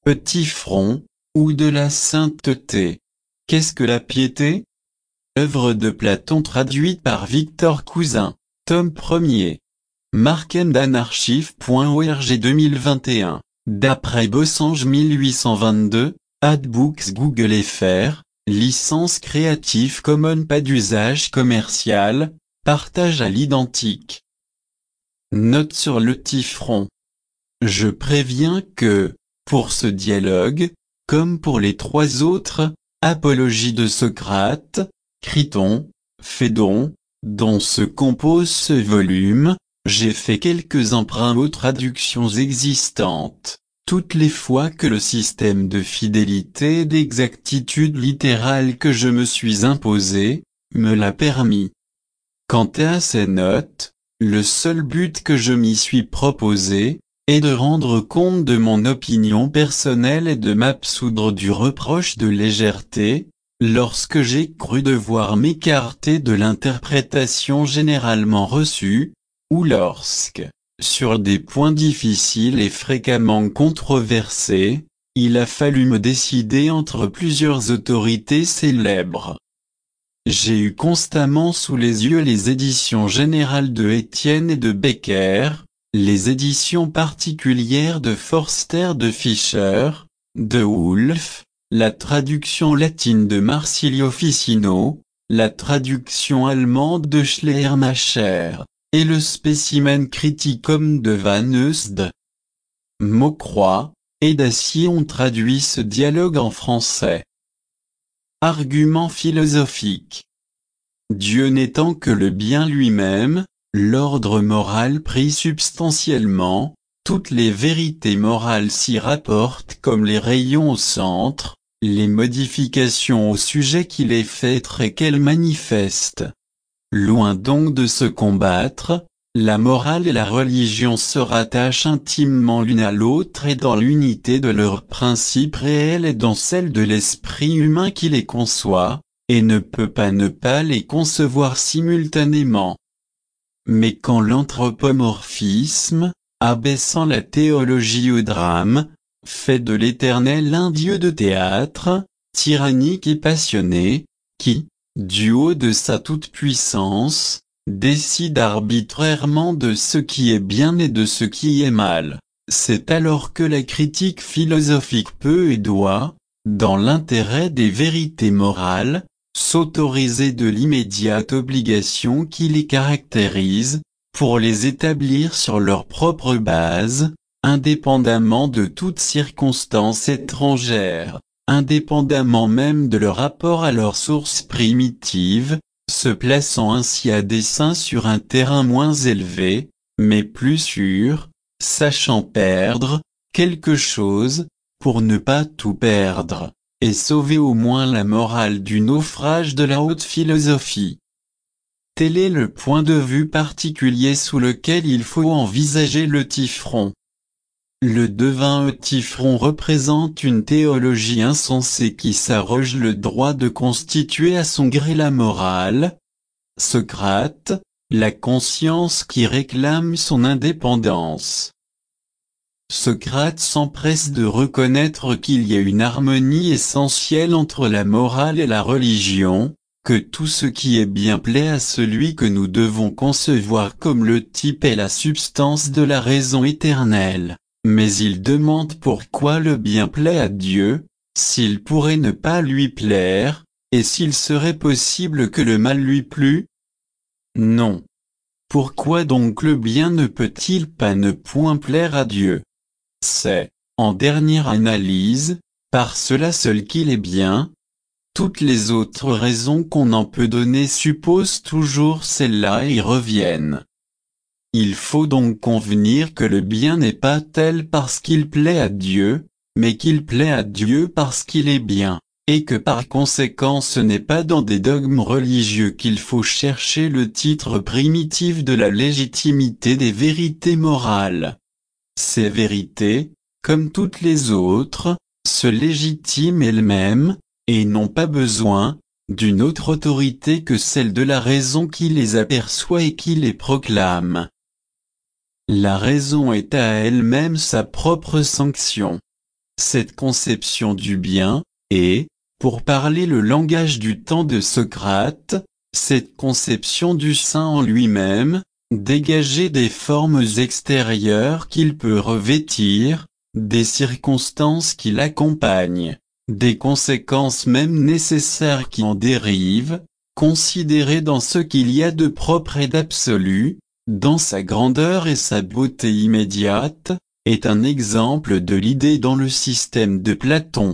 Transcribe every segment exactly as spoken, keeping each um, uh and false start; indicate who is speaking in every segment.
Speaker 1: Petit front, ou de la sainteté. Qu'est-ce que la piété? Œuvre de Platon traduite par Victor Cousin, tome premier. Markendanarchive point org deux mille vingt et un. D'après Bossange mille huit cent vingt-deux, Adbooks Google F R, licence Creative Commons pas d'usage commercial, partage à l'identique. Note sur le Tifron. Je préviens que, pour ce dialogue, comme pour les trois autres, Apologie de Socrate, Criton, Phédon, dont se compose ce volume, j'ai fait quelques emprunts aux traductions existantes, toutes les fois que le système de fidélité et d'exactitude littérale que je me suis imposé, me l'a permis. Quant à ces notes, le seul but que je m'y suis proposé, est de rendre compte de mon opinion personnelle et de m'absoudre du reproche de légèreté, lorsque j'ai cru devoir m'écarter de l'interprétation généralement reçue, ou lorsque, sur des points difficiles et fréquemment controversés, il a fallu me décider entre plusieurs autorités célèbres. J'ai eu constamment sous les yeux les éditions générales de Étienne et de Becker, les éditions particulières de Forster de Fischer, de Woolf, la traduction latine de Marsilio Ficino, la traduction allemande de Schleiermacher, et le spécimen criticum de Van Eusde. Maucroix et Dacier ont traduit ce dialogue en français. Argument philosophique. Dieu n'étant que le bien lui-même, l'ordre moral pris substantiellement, toutes les vérités morales s'y rapportent comme les rayons au centre, les modifications au sujet qui les fait et qu'elles manifestent. Loin donc de se combattre, la morale et la religion se rattachent intimement l'une à l'autre et dans l'unité de leurs principes réels et dans celle de l'esprit humain qui les conçoit, et ne peut pas ne pas les concevoir simultanément. Mais quand l'anthropomorphisme, abaissant la théologie au drame, fait de l'Éternel un dieu de théâtre, tyrannique et passionné, qui, du haut de sa toute-puissance, décide arbitrairement de ce qui est bien et de ce qui est mal, c'est alors que la critique philosophique peut et doit, dans l'intérêt des vérités morales, s'autoriser de l'immédiate obligation qui les caractérise, pour les établir sur leur propre base, indépendamment de toute circonstance étrangère, indépendamment même de leur rapport à leur source primitive, se plaçant ainsi à dessein sur un terrain moins élevé, mais plus sûr, sachant perdre quelque chose, pour ne pas tout perdre, et sauver au moins la morale du naufrage de la haute philosophie. Tel est le point de vue particulier sous lequel il faut envisager le Tifron. Le devin Tifron représente une théologie insensée qui s'arroge le droit de constituer à son gré la morale. Socrate, la conscience qui réclame son indépendance. Socrate s'empresse de reconnaître qu'il y a une harmonie essentielle entre la morale et la religion, que tout ce qui est bien plaît à celui que nous devons concevoir comme le type et la substance de la raison éternelle. Mais il demande pourquoi le bien plaît à Dieu, s'il pourrait ne pas lui plaire, et s'il serait possible que le mal lui plût? Non. Pourquoi donc le bien ne peut-il pas ne point plaire à Dieu? C'est, en dernière analyse, par cela seul qu'il est bien. Toutes les autres raisons qu'on en peut donner supposent toujours celle-là et y reviennent. Il faut donc convenir que le bien n'est pas tel parce qu'il plaît à Dieu, mais qu'il plaît à Dieu parce qu'il est bien, et que par conséquent ce n'est pas dans des dogmes religieux qu'il faut chercher le titre primitif de la légitimité des vérités morales. Ces vérités, comme toutes les autres, se légitiment elles-mêmes, et n'ont pas besoin d'une autre autorité que celle de la raison qui les aperçoit et qui les proclame. La raison est à elle-même sa propre sanction. Cette conception du bien, est, pour parler le langage du temps de Socrate, cette conception du saint en lui-même, dégagée des formes extérieures qu'il peut revêtir, des circonstances qui l'accompagnent, des conséquences même nécessaires qui en dérivent, considérée dans ce qu'il y a de propre et d'absolu, dans sa grandeur et sa beauté immédiate, est un exemple de l'idée dans le système de Platon.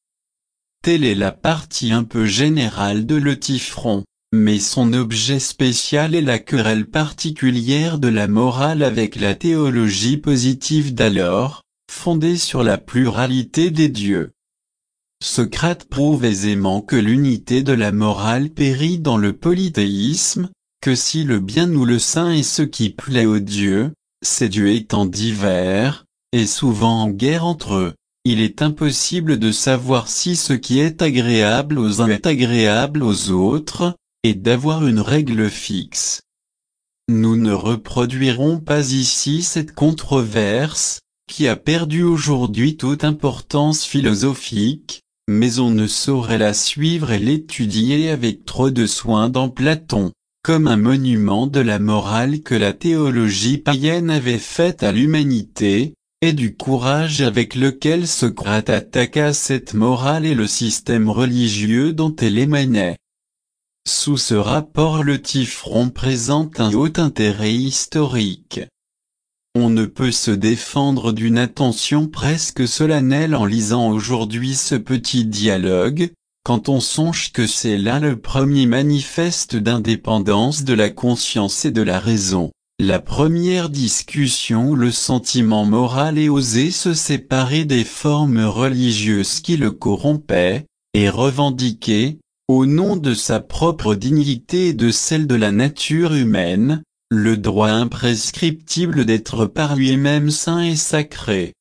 Speaker 1: Telle est la partie un peu générale de l'Eutyphron, mais son objet spécial est la querelle particulière de la morale avec la théologie positive d'alors, fondée sur la pluralité des dieux. Socrate prouve aisément que l'unité de la morale périt dans le polythéisme, que si le bien ou le saint est ce qui plaît aux dieux, ces dieux étant divers, et souvent en guerre entre eux, il est impossible de savoir si ce qui est agréable aux uns est agréable aux autres, et d'avoir une règle fixe. Nous ne reproduirons pas ici cette controverse, qui a perdu aujourd'hui toute importance philosophique, mais on ne saurait la suivre et l'étudier avec trop de soin dans Platon, comme un monument de la morale que la théologie païenne avait faite à l'humanité, et du courage avec lequel Socrate attaqua cette morale et le système religieux dont elle émanait. Sous ce rapport l'Eutyphron présente un haut intérêt historique. On ne peut se défendre d'une attention presque solennelle en lisant aujourd'hui ce petit dialogue, quand on songe que c'est là le premier manifeste d'indépendance de la conscience et de la raison, la première discussion où le sentiment moral ait osé se séparer des formes religieuses qui le corrompaient, et revendiquer, au nom de sa propre dignité et de celle de la nature humaine, le droit imprescriptible d'être par lui-même saint et sacré.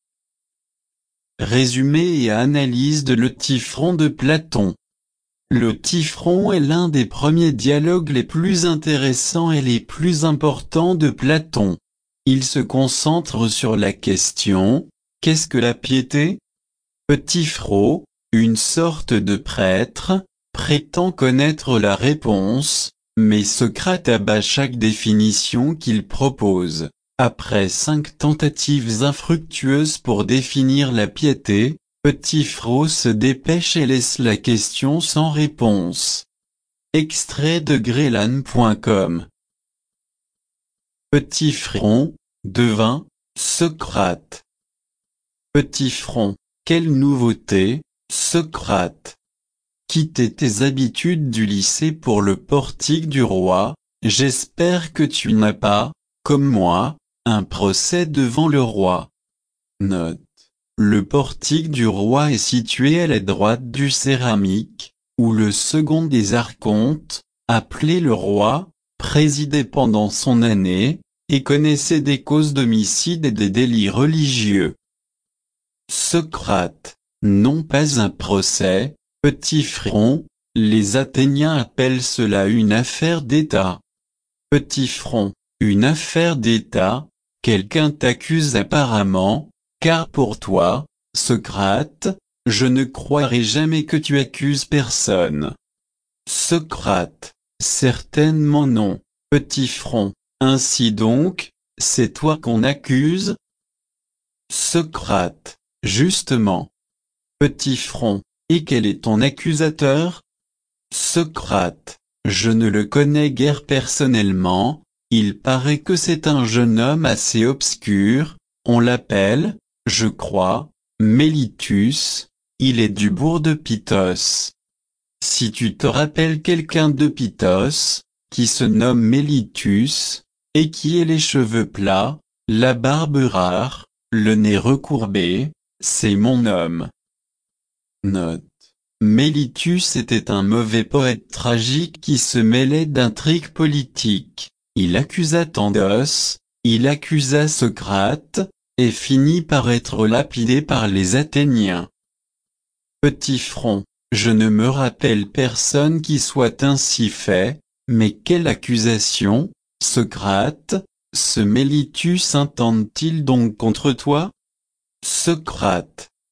Speaker 1: Résumé et analyse de l'Eutyphron de Platon. L'Eutyphron est l'un des premiers dialogues les plus intéressants et les plus importants de Platon. Il se concentre sur la question « Qu'est-ce que la piété ?» Eutyphron, une sorte de prêtre, prétend connaître la réponse, mais Socrate abat chaque définition qu'il propose. Après cinq tentatives infructueuses pour définir la piété, Eutyphron se dépêche et laisse la question sans réponse. Extrait de Grellan point com. Eutyphron, devint, Socrate. Eutyphron, quelle nouveauté, Socrate. Quitter tes habitudes du lycée pour le portique du roi, j'espère que tu n'as pas, comme moi, un procès devant le roi. Note. Le portique du roi est situé à la droite du céramique, où le second des archontes, appelé le roi, présidait pendant son année, et connaissait des causes d'homicide et des délits religieux. Socrate, non pas un procès, Eutyphron, les Athéniens appellent cela une affaire d'État. Eutyphron, une affaire d'État, quelqu'un t'accuse apparemment, car pour toi, Socrate, je ne croirai jamais que tu accuses personne. Socrate, certainement non, Eutyphron, ainsi donc, c'est toi qu'on accuse? Socrate, justement. Eutyphron, et quel est ton accusateur? Socrate, je ne le connais guère personnellement, il paraît que c'est un jeune homme assez obscur, on l'appelle, je crois, Mélitus, il est du bourg de Pythos. Si tu te rappelles quelqu'un de Pythos, qui se nomme Mélitus, et qui ait les cheveux plats, la barbe rare, le nez recourbé, c'est mon homme. Note. Mélitus était un mauvais poète tragique qui se mêlait d'intrigues politiques. Il accusa Tandos, il accusa Socrate, et finit par être lapidé par les Athéniens. Eutyphron, je ne me rappelle personne qui soit ainsi fait, mais quelle accusation, Socrate, ce Mélitus intente-t-il donc contre toi? Socrate,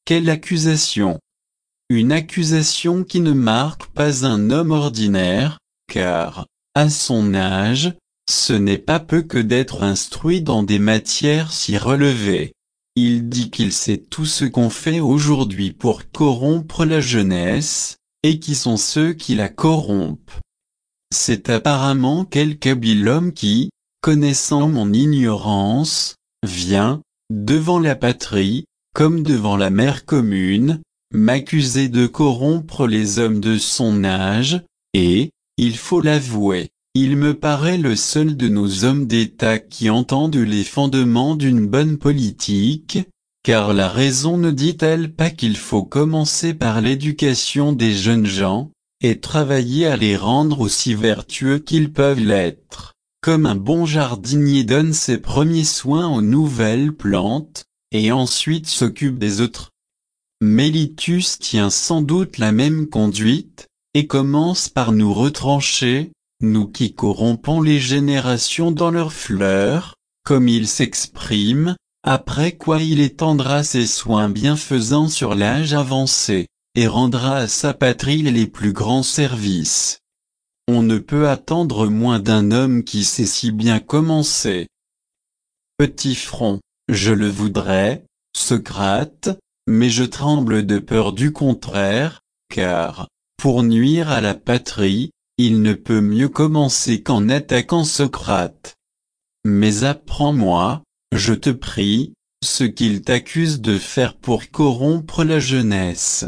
Speaker 1: Quelle accusation! Une accusation qui ne marque pas un homme ordinaire, car, à son âge, ce n'est pas peu que d'être instruit dans des matières si relevées. Il dit qu'il sait tout ce qu'on fait aujourd'hui pour corrompre la jeunesse, et qui sont ceux qui la corrompent. C'est apparemment quelque habile homme qui, connaissant mon ignorance, vient, devant la patrie, comme devant la mère commune, m'accuser de corrompre les hommes de son âge, et, il faut l'avouer, il me paraît le seul de nos hommes d'État qui entendent les fondements d'une bonne politique, car la raison ne dit-elle pas qu'il faut commencer par l'éducation des jeunes gens, et travailler à les rendre aussi vertueux qu'ils peuvent l'être, comme un bon jardinier donne ses premiers soins aux nouvelles plantes, et ensuite s'occupe des autres. Mélitus tient sans doute la même conduite, et commence par nous retrancher, nous qui corrompons les générations dans leurs fleurs, comme il s'exprime, après quoi il étendra ses soins bienfaisants sur l'âge avancé, et rendra à sa patrie les plus grands services. On ne peut attendre moins d'un homme qui sait si bien commencer. Petit front, je le voudrais, Socrate, mais je tremble de peur du contraire, car, pour nuire à la patrie, il ne peut mieux commencer qu'en attaquant Socrate. Mais apprends-moi, je te prie, ce qu'il t'accuse de faire pour corrompre la jeunesse.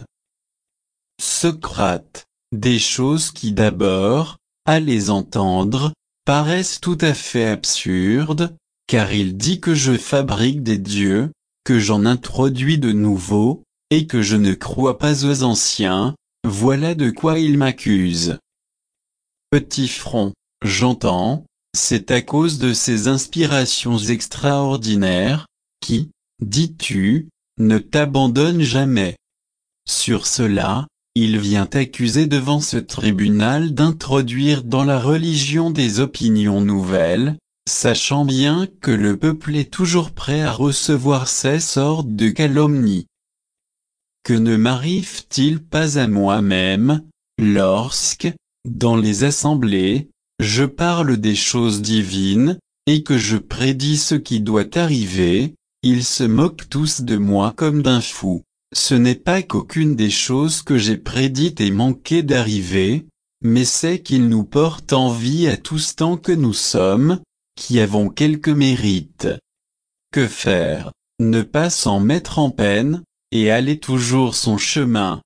Speaker 1: Socrate, des choses qui d'abord, à les entendre, paraissent tout à fait absurdes, car il dit que je fabrique des dieux, que j'en introduis de nouveaux, et que je ne crois pas aux anciens, voilà de quoi il m'accuse. Petit front, j'entends, c'est à cause de ces inspirations extraordinaires, qui, dis-tu, ne t'abandonnent jamais. Sur cela, il vient accuser devant ce tribunal d'introduire dans la religion des opinions nouvelles, sachant bien que le peuple est toujours prêt à recevoir ces sortes de calomnies. Que ne m'arrive-t-il pas à moi-même, lorsque, dans les assemblées, je parle des choses divines, et que je prédis ce qui doit arriver, ils se moquent tous de moi comme d'un fou. Ce n'est pas qu'aucune des choses que j'ai prédites ait manqué d'arriver, mais c'est qu'ils nous portent envie à tous tant que nous sommes, qui avons quelque mérite. Que faire? Ne pas s'en mettre en peine, et aller toujours son chemin.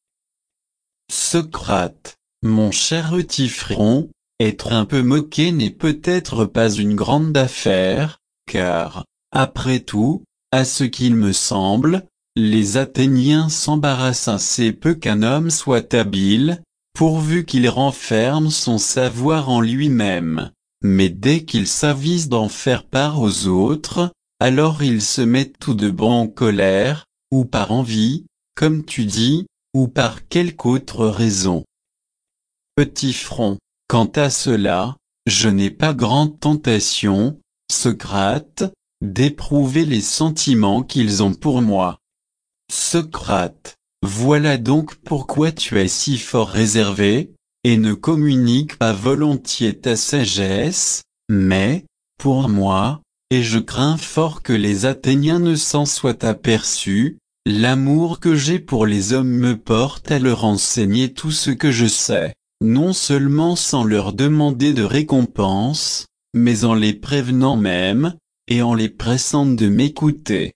Speaker 1: Socrate, mon cher petit front, être un peu moqué n'est peut-être pas une grande affaire, car, après tout, à ce qu'il me semble, les Athéniens s'embarrassent assez peu qu'un homme soit habile, pourvu qu'il renferme son savoir en lui-même, mais dès qu'il s'avise d'en faire part aux autres, alors ils se mettent tout de bon en colère, ou par envie, comme tu dis, ou par quelque autre raison. Petit front, quant à cela, je n'ai pas grande tentation, Socrate, d'éprouver les sentiments qu'ils ont pour moi. Socrate, voilà donc pourquoi tu es si fort réservé, et ne communiques pas volontiers ta sagesse, mais, pour moi, et je crains fort que les Athéniens ne s'en soient aperçus, l'amour que j'ai pour les hommes me porte à leur enseigner tout ce que je sais, non seulement sans leur demander de récompense, mais en les prévenant même, et en les pressant de m'écouter.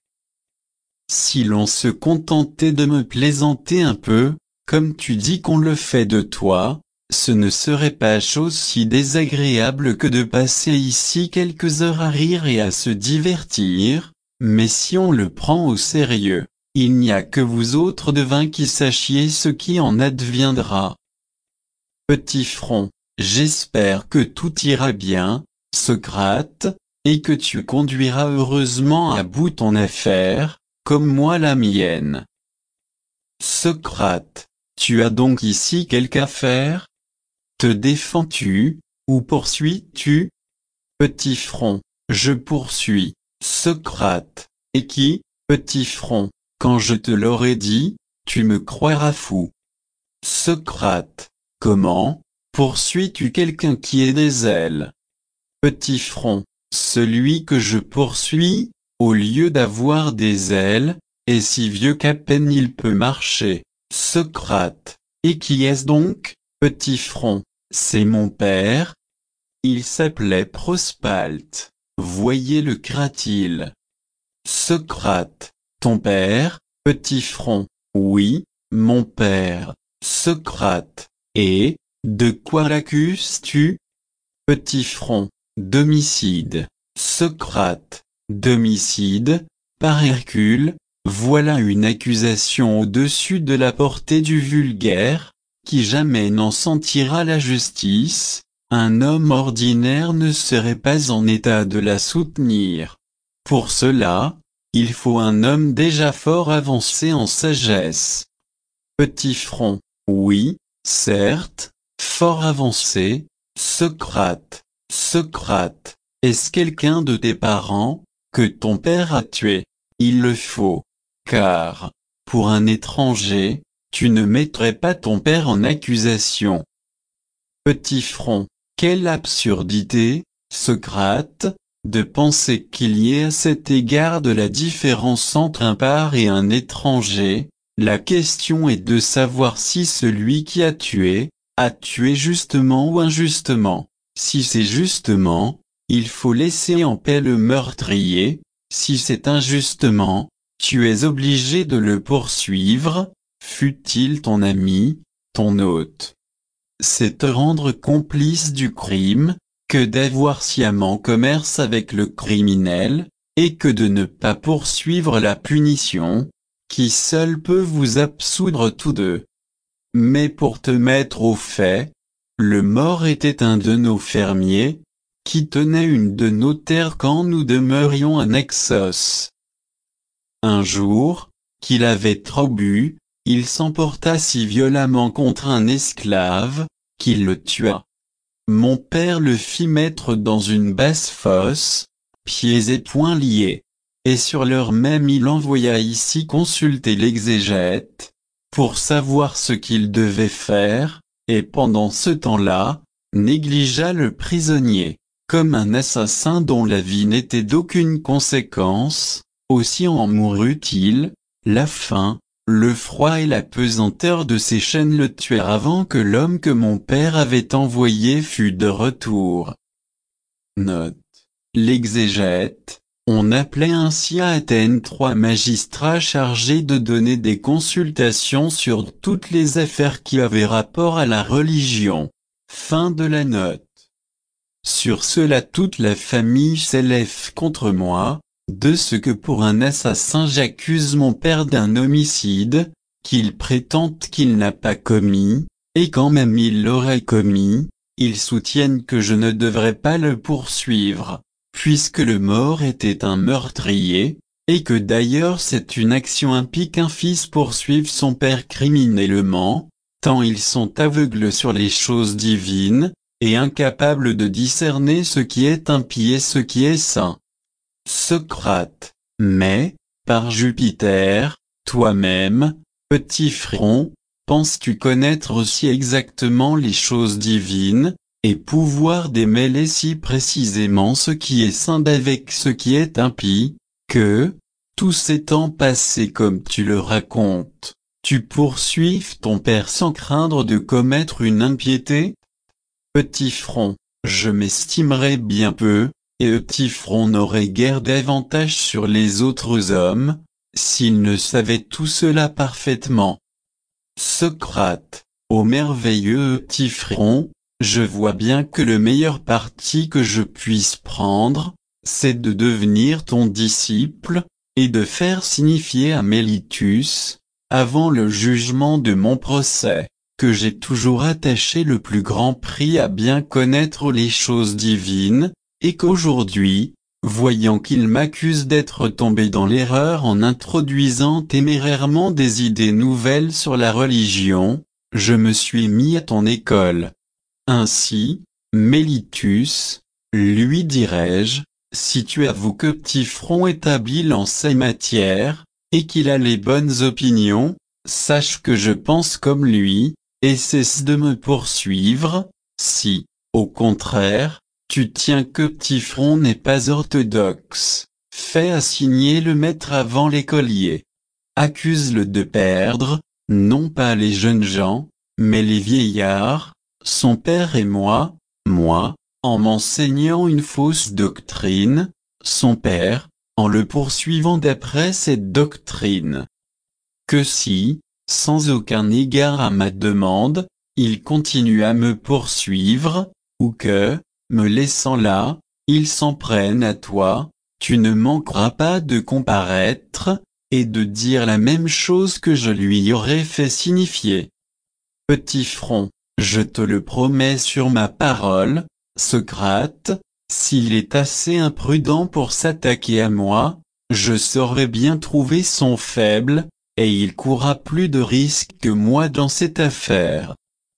Speaker 1: Si l'on se contentait de me plaisanter un peu, comme tu dis qu'on le fait de toi, ce ne serait pas chose si désagréable que de passer ici quelques heures à rire et à se divertir, mais si on le prend au sérieux, il n'y a que vous autres devins qui sachiez ce qui en adviendra. Petit front, j'espère que tout ira bien, Socrate, et que tu conduiras heureusement à bout ton affaire, comme moi la mienne. Socrate, tu as donc ici quelque affaire? Te défends-tu, ou poursuis-tu? Petit front, je poursuis. Socrate, et qui, petit front? Quand je te l'aurai dit, tu me croiras fou. Socrate. Comment poursuis-tu quelqu'un qui a des ailes? Petit front. Celui que je poursuis, au lieu d'avoir des ailes, est si vieux qu'à peine il peut marcher. Socrate. Et qui est-ce donc? Petit front. C'est mon père. Il s'appelait Prospalte. Voyez-le cratil. Socrate. Ton père? Petit front. Oui, mon père. Socrate. Et, de quoi l'accuses-tu? Petit front. D'homicide. Socrate. D'homicide, par Hercule, voilà une accusation au-dessus de la portée du vulgaire, qui jamais n'en sentira la justice, un homme ordinaire ne serait pas en état de la soutenir. Pour cela, il faut un homme déjà fort avancé en sagesse. Petit front. Oui, certes, fort avancé. Socrate. Socrate. Est-ce quelqu'un de tes parents que ton père a tué? Il le faut. Car, pour un étranger, tu ne mettrais pas ton père en accusation. Petit front. Quelle absurdité, Socrate, de penser qu'il y ait à cet égard de la différence entre un père et un étranger. La question est de savoir si celui qui a tué, a tué justement ou injustement. Si c'est justement, il faut laisser en paix le meurtrier. Si c'est injustement, tu es obligé de le poursuivre, fût-il ton ami, ton hôte. C'est te rendre complice du crime, que d'avoir sciemment commerce avec le criminel, et que de ne pas poursuivre la punition, qui seule peut vous absoudre tous deux. Mais pour te mettre au fait, le mort était un de nos fermiers, qui tenait une de nos terres quand nous demeurions à Naxos. Un jour, qu'il avait trop bu, il s'emporta si violemment contre un esclave, qu'il le tua. Mon père le fit mettre dans une basse fosse, pieds et poings liés. Et sur l'heure même il envoya ici consulter l'exégète, pour savoir ce qu'il devait faire, et pendant ce temps-là, négligea le prisonnier, comme un assassin dont la vie n'était d'aucune conséquence, aussi en mourut-il. La faim, le froid et la pesanteur de ses chaînes le tuèrent avant que l'homme que mon père avait envoyé fût de retour. Note. L'exégète. On appelait ainsi à Athènes trois magistrats chargés de donner des consultations sur toutes les affaires qui avaient rapport à la religion. Fin de la note. Sur cela toute la famille s'élève contre moi, de ce que pour un assassin j'accuse mon père d'un homicide, qu'il prétende qu'il n'a pas commis, et quand même il l'aurait commis, ils soutiennent que je ne devrais pas le poursuivre, puisque le mort était un meurtrier, et que d'ailleurs c'est une action impie qu'un fils poursuive son père criminellement, tant ils sont aveugles sur les choses divines, et incapables de discerner ce qui est impie et ce qui est saint. Socrate. Mais, par Jupiter, toi-même, petit front, penses-tu connaître aussi exactement les choses divines, et pouvoir démêler si précisément ce qui est saint d'avec ce qui est impie, que, tous ces temps passés comme tu le racontes, tu poursuives ton père sans craindre de commettre une impiété? Petit front. Je m'estimerais bien peu, et petit front n'aurait guère d'avantage sur les autres hommes, s'il ne savait tout cela parfaitement. Socrate. Ô merveilleux petit front, je vois bien que le meilleur parti que je puisse prendre, c'est de devenir ton disciple, et de faire signifier à Mélitus, avant le jugement de mon procès, que j'ai toujours attaché le plus grand prix à bien connaître les choses divines, et qu'aujourd'hui, voyant qu'il m'accuse d'être tombé dans l'erreur en introduisant témérairement des idées nouvelles sur la religion, je me suis mis à ton école. Ainsi, Mélitus, lui dirai-je, si tu avoues que petit front est habile en ces matières, et qu'il a les bonnes opinions, sache que je pense comme lui, et cesse de me poursuivre. Si, au contraire, tu tiens que Petit Front n'est pas orthodoxe, fais assigner le maître avant l'écolier. Accuse-le de perdre, non pas les jeunes gens, mais les vieillards, son père et moi, moi, en m'enseignant une fausse doctrine, son père, en le poursuivant d'après cette doctrine. Que si, sans aucun égard à ma demande, il continue à me poursuivre, ou que, me laissant là, il s'en prenne à toi, tu ne manqueras pas de comparaître, et de dire la même chose que je lui aurais fait signifier. Petit Front, je te le promets sur ma parole, Socrate, s'il est assez imprudent pour s'attaquer à moi, je saurai bien trouver son faible, et il courra plus de risques que moi dans cette affaire.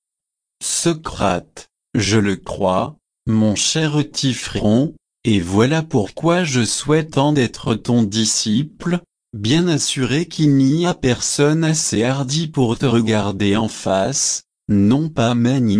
Speaker 1: Socrate, je le crois, mon cher Petit Front, et voilà pourquoi je souhaite en être ton disciple, bien assuré qu'il n'y a personne assez hardi pour te regarder en face, non pas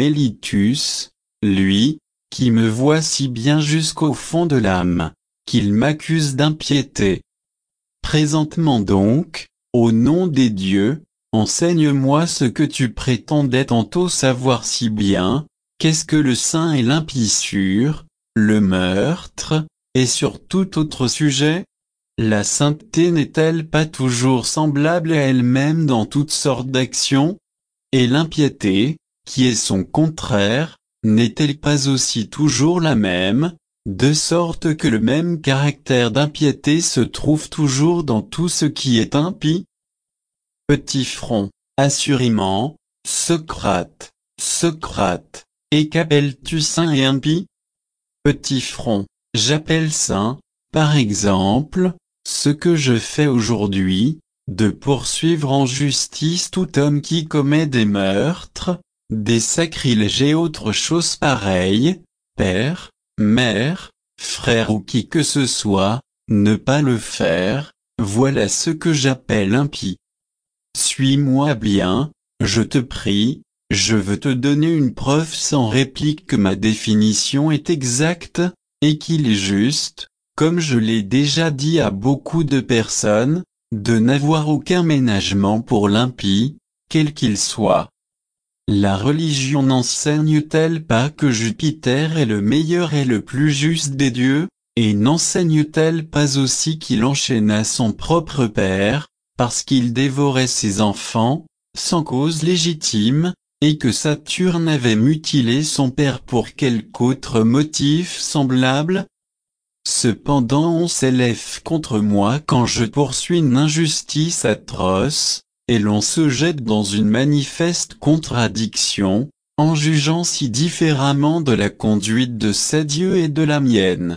Speaker 1: Mélitus, lui, qui me voit si bien jusqu'au fond de l'âme, qu'il m'accuse d'impiété. Présentement donc, au nom des dieux, enseigne-moi ce que tu prétendais tantôt savoir si bien, qu'est-ce que le saint et l'impie-sûr, le meurtre, et sur tout autre sujet? La sainteté n'est-elle pas toujours semblable à elle-même dans toutes sortes d'actions? Et l'impiété, qui est son contraire, n'est-elle pas aussi toujours la même, de sorte que le même caractère d'impiété se trouve toujours dans tout ce qui est impie? Petit Front, assurément, Socrate, Socrate, et qu'appelles-tu saint et impie? Petit Front, j'appelle saint, par exemple, ce que je fais aujourd'hui, de poursuivre en justice tout homme qui commet des meurtres, des sacrilèges et autres choses pareilles, père, mère, frère ou qui que ce soit, ne pas le faire, voilà ce que j'appelle impie. Suis-moi bien, je te prie, je veux te donner une preuve sans réplique que ma définition est exacte, et qu'il est juste, comme je l'ai déjà dit à beaucoup de personnes, de n'avoir aucun ménagement pour l'impie, quel qu'il soit. La religion n'enseigne-t-elle pas que Jupiter est le meilleur et le plus juste des dieux, et n'enseigne-t-elle pas aussi qu'il enchaîna son propre père, parce qu'il dévorait ses enfants, sans cause légitime, et que Saturne avait mutilé son père pour quelque autre motif semblable? Cependant on s'élève contre moi quand je poursuis une injustice atroce, et l'on se jette dans une manifeste contradiction, en jugeant si différemment de la conduite de ces dieux et de la mienne.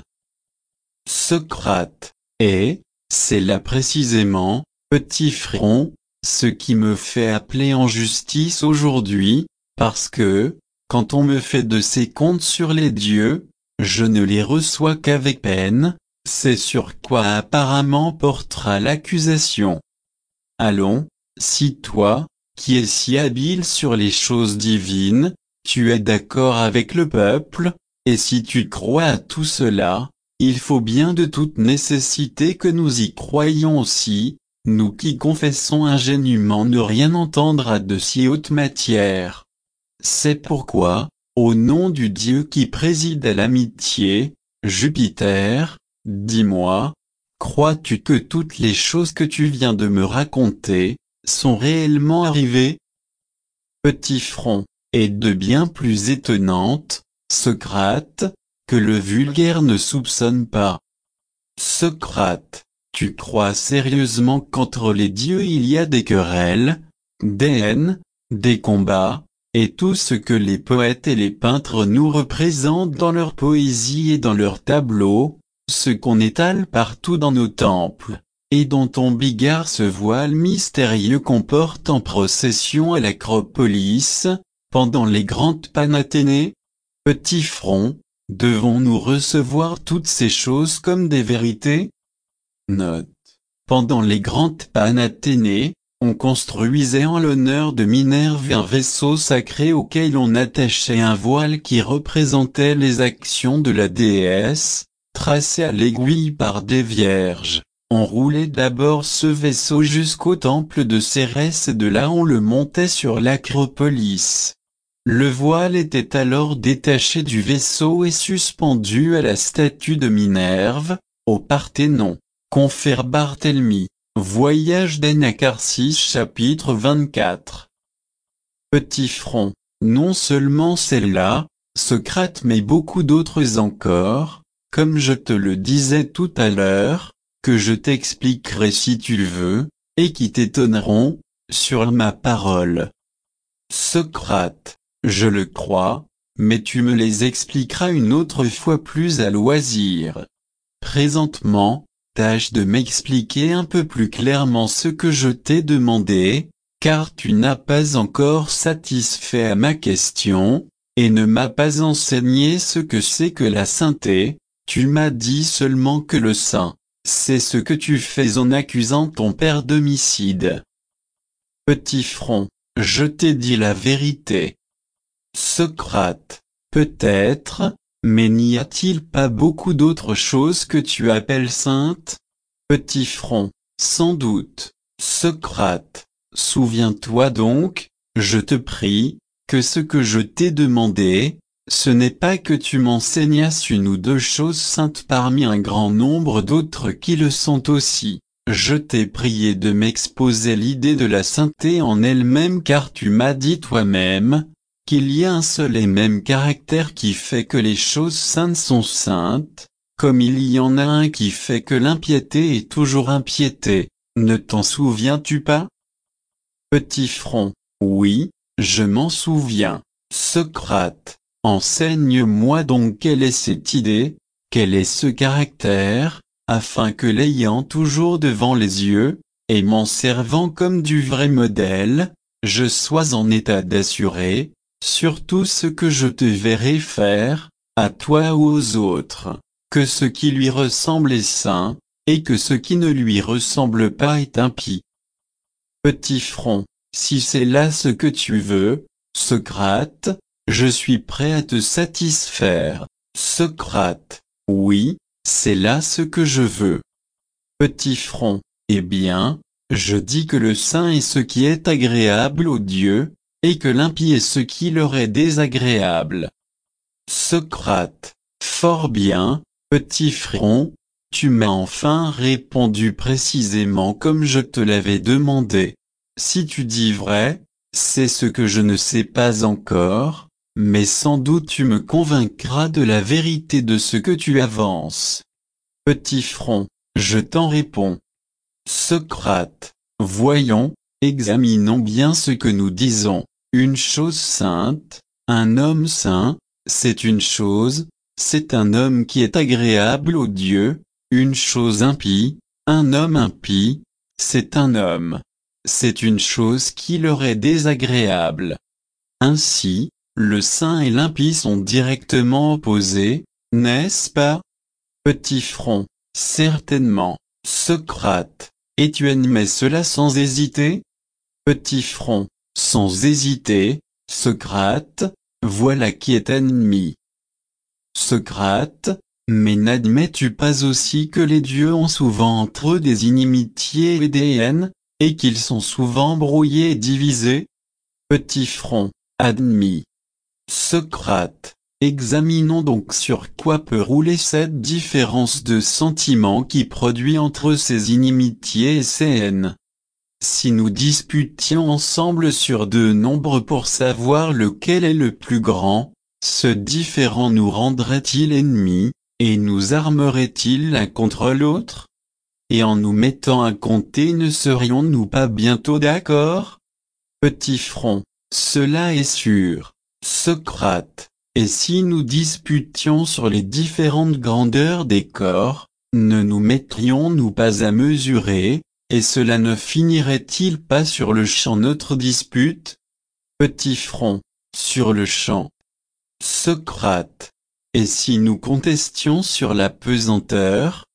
Speaker 1: Socrate, et, c'est là précisément, Petit Front, ce qui me fait appeler en justice aujourd'hui, parce que, quand on me fait de ces comptes sur les dieux, je ne les reçois qu'avec peine, c'est sur quoi apparemment portera l'accusation. Allons, si toi, qui es si habile sur les choses divines, tu es d'accord avec le peuple, et si tu crois à tout cela, il faut bien de toute nécessité que nous y croyions aussi, nous qui confessons ingénument ne rien entendre à de si hautes matières. C'est pourquoi, au nom du Dieu qui préside à l'amitié, Jupiter, dis-moi, crois-tu que toutes les choses que tu viens de me raconter, sont réellement arrivées? Petit Front, et de bien plus étonnantes, Socrate, que le vulgaire ne soupçonne pas. Socrate, tu crois sérieusement qu'entre les dieux il y a des querelles, des haines, des combats, et tout ce que les poètes et les peintres nous représentent dans leur poésie et dans leurs tableaux, ce qu'on étale partout dans nos temples, et dont on bigarre ce voile mystérieux qu'on porte en procession à l'Acropolis, pendant les grandes Panathénées? Petit Front, devons-nous recevoir toutes ces choses comme des vérités? Note. Pendant les grandes pannes Athénée, on construisait en l'honneur de Minerve un vaisseau sacré auquel on attachait un voile qui représentait les actions de la déesse, tracé à l'aiguille par des vierges. On roulait d'abord ce vaisseau jusqu'au temple de Cérès et de là on le montait sur l'Acropolis. Le voile était alors détaché du vaisseau et suspendu à la statue de Minerve, au Parthénon. Confère Barthélemy, Voyage d'Anacharsis chapitre vingt-quatre. Petit front, non seulement celle-là, Socrate mais beaucoup d'autres encore, comme je te le disais tout à l'heure, que je t'expliquerai si tu le veux, et qui t'étonneront, sur ma parole. Socrate, je le crois, mais tu me les expliqueras une autre fois plus à loisir. Présentement, tâche de m'expliquer un peu plus clairement ce que je t'ai demandé, car tu n'as pas encore satisfait à ma question, et ne m'as pas enseigné ce que c'est que la sainteté. Tu m'as dit seulement que le saint, c'est ce que tu fais en accusant ton père d'homicide. Petit front, je t'ai dit la vérité. Socrate, peut-être, mais n'y a-t-il pas beaucoup d'autres choses que tu appelles saintes? Petit front, sans doute. Socrate, souviens-toi donc, je te prie, que ce que je t'ai demandé, ce n'est pas que tu m'enseignasses une ou deux choses saintes parmi un grand nombre d'autres qui le sont aussi. Je t'ai prié de m'exposer l'idée de la sainteté en elle-même car tu m'as dit toi-même, qu'il y a un seul et même caractère qui fait que les choses saintes sont saintes, comme il y en a un qui fait que l'impiété est toujours impiété. Ne t'en souviens-tu pas? Petit front, oui, je m'en souviens. Socrate, enseigne-moi donc quelle est cette idée, quel est ce caractère, afin que l'ayant toujours devant les yeux, et m'en servant comme du vrai modèle, je sois en état d'assurer, surtout ce que je te verrai faire, à toi ou aux autres, que ce qui lui ressemble est saint, et que ce qui ne lui ressemble pas est impie. Petit front, si c'est là ce que tu veux, Socrate, je suis prêt à te satisfaire. Socrate, oui, c'est là ce que je veux. Petit front, eh bien, je dis que le saint est ce qui est agréable aux dieux, et que l'impie est ce qui leur est désagréable. Socrate, fort bien, petit front, tu m'as enfin répondu précisément comme je te l'avais demandé. Si tu dis vrai, c'est ce que je ne sais pas encore, mais sans doute tu me convaincras de la vérité de ce que tu avances. Petit front, je t'en réponds. Socrate, voyons, examinons bien ce que nous disons. Une chose sainte, un homme saint, c'est une chose, c'est un homme qui est agréable aux dieux. Une chose impie, un homme impie, c'est un homme. C'est une chose qui leur est désagréable. Ainsi, le saint et l'impie sont directement opposés, n'est-ce pas? Petit front, certainement. Socrate, et tu admets cela sans hésiter? Petit front, sans hésiter, Socrate, voilà qui est ennemi. Socrate, mais n'admets-tu pas aussi que les dieux ont souvent entre eux des inimitiés et des haines, et qu'ils sont souvent brouillés et divisés? Petit front, admis. Socrate, examinons donc sur quoi peut rouler cette différence de sentiments qui produit entre eux ces inimitiés et ces haines. Si nous disputions ensemble sur deux nombres pour savoir lequel est le plus grand, ce différend nous rendrait-il ennemis, et nous armerait-il l'un contre l'autre? Et en nous mettant à compter ne serions-nous pas bientôt d'accord? Petit front, cela est sûr. Socrate, et si nous disputions sur les différentes grandeurs des corps, ne nous mettrions-nous pas à mesurer, et cela ne finirait-il pas sur le champ notre dispute? Petit front, sur le champ. Socrate, et si nous contestions sur la pesanteur,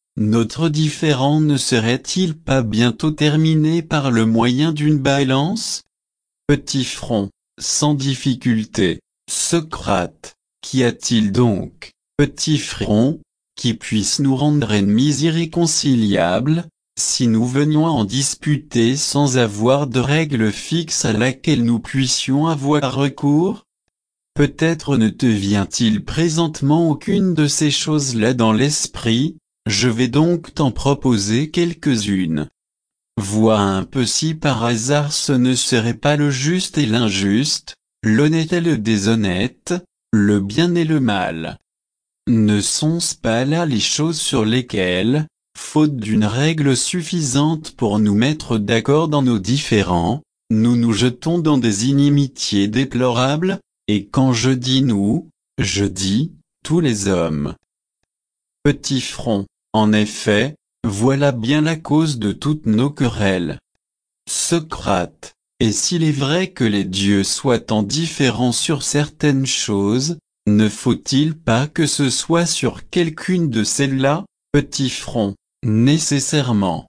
Speaker 1: notre différend ne serait-il pas bientôt terminé par le moyen d'une balance? Petit front, sans difficulté. Socrate, qu'y a-t-il donc, petit front, qui puisse nous rendre ennemis irréconciliables, si nous venions à en disputer sans avoir de règle fixe à laquelle nous puissions avoir recours? Peut-être ne te vient-il présentement aucune de ces choses-là dans l'esprit, je vais donc t'en proposer quelques-unes. Vois un peu si par hasard ce ne serait pas le juste et l'injuste, l'honnête et le déshonnête, le bien et le mal. Ne sont-ce pas là les choses sur lesquelles, faute d'une règle suffisante pour nous mettre d'accord dans nos différends, nous nous jetons dans des inimitiés déplorables, et quand je dis nous, je dis, tous les hommes. Petit front, en effet, voilà bien la cause de toutes nos querelles. Socrate, et s'il est vrai que les dieux soient en différents sur certaines choses, ne faut-il pas que ce soit sur quelqu'une de celles-là, petit front, nécessairement?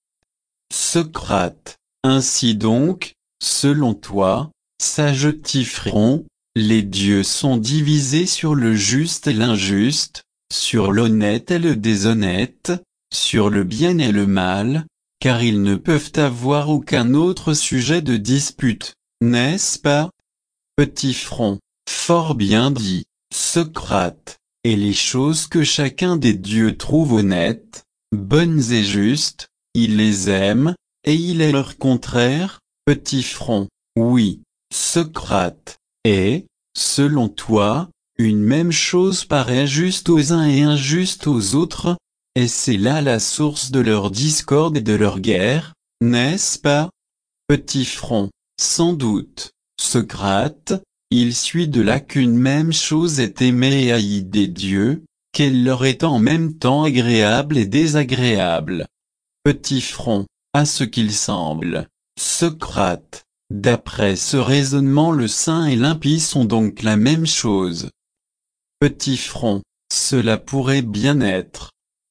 Speaker 1: Socrate, ainsi donc, selon toi, sage petit front, les dieux sont divisés sur le juste et l'injuste, sur l'honnête et le déshonnête, sur le bien et le mal, car ils ne peuvent avoir aucun autre sujet de dispute, n'est-ce pas? Petit front, fort bien dit, Socrate, et les choses que chacun des dieux trouve honnêtes, bonnes et justes, il les aime, et il est leur contraire, petit front, oui, Socrate, et, selon toi, une même chose paraît juste aux uns et injuste aux autres, et c'est là la source de leur discorde et de leur guerre, n'est-ce pas? Petit front, sans doute, Socrate, il suit de là qu'une même chose est aimée et haïe des dieux, qu'elle leur est en même temps agréable et désagréable. Petit front, à ce qu'il semble, Socrate, d'après ce raisonnement le saint et l'impie sont donc la même chose. Petit front, cela pourrait bien être.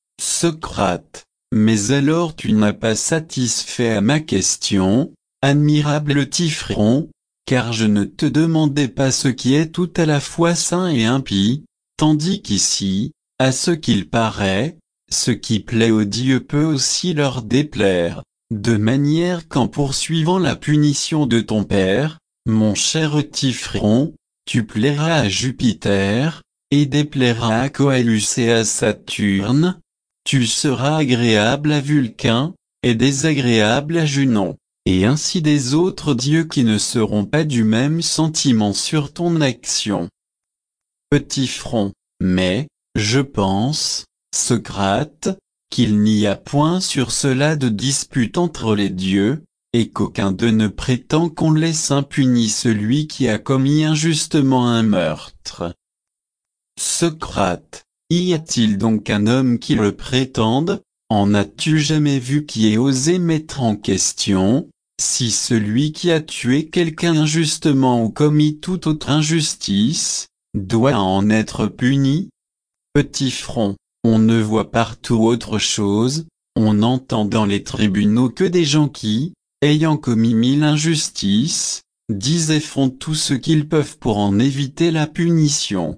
Speaker 1: Socrate, mais alors tu n'as pas satisfait à ma question, admirable petit front, car je ne te demandais pas ce qui est tout à la fois saint et impie, tandis qu'ici, à ce qu'il paraît, ce qui plaît aux dieux peut aussi leur déplaire, de manière qu'en poursuivant la punition de ton père, mon cher petit front, tu plairas à Jupiter, et déplairas à Coelus et à Saturne, tu seras agréable à Vulcain, et désagréable à Junon, et ainsi des autres dieux qui ne seront pas du même sentiment sur ton action. Petit front, mais, je pense, Socrate, qu'il n'y a point sur cela de dispute entre les dieux, et qu'aucun d'eux ne prétend qu'on laisse impuni celui qui a commis injustement un meurtre. Socrate, y a-t-il donc un homme qui le prétende? En as-tu jamais vu qui ait osé mettre en question, si celui qui a tué quelqu'un injustement ou commis toute autre injustice, doit en être puni? Petit front, on ne voit partout autre chose, on n'entend dans les tribunaux que des gens qui, ayant commis mille injustices, disent et font tout ce qu'ils peuvent pour en éviter la punition.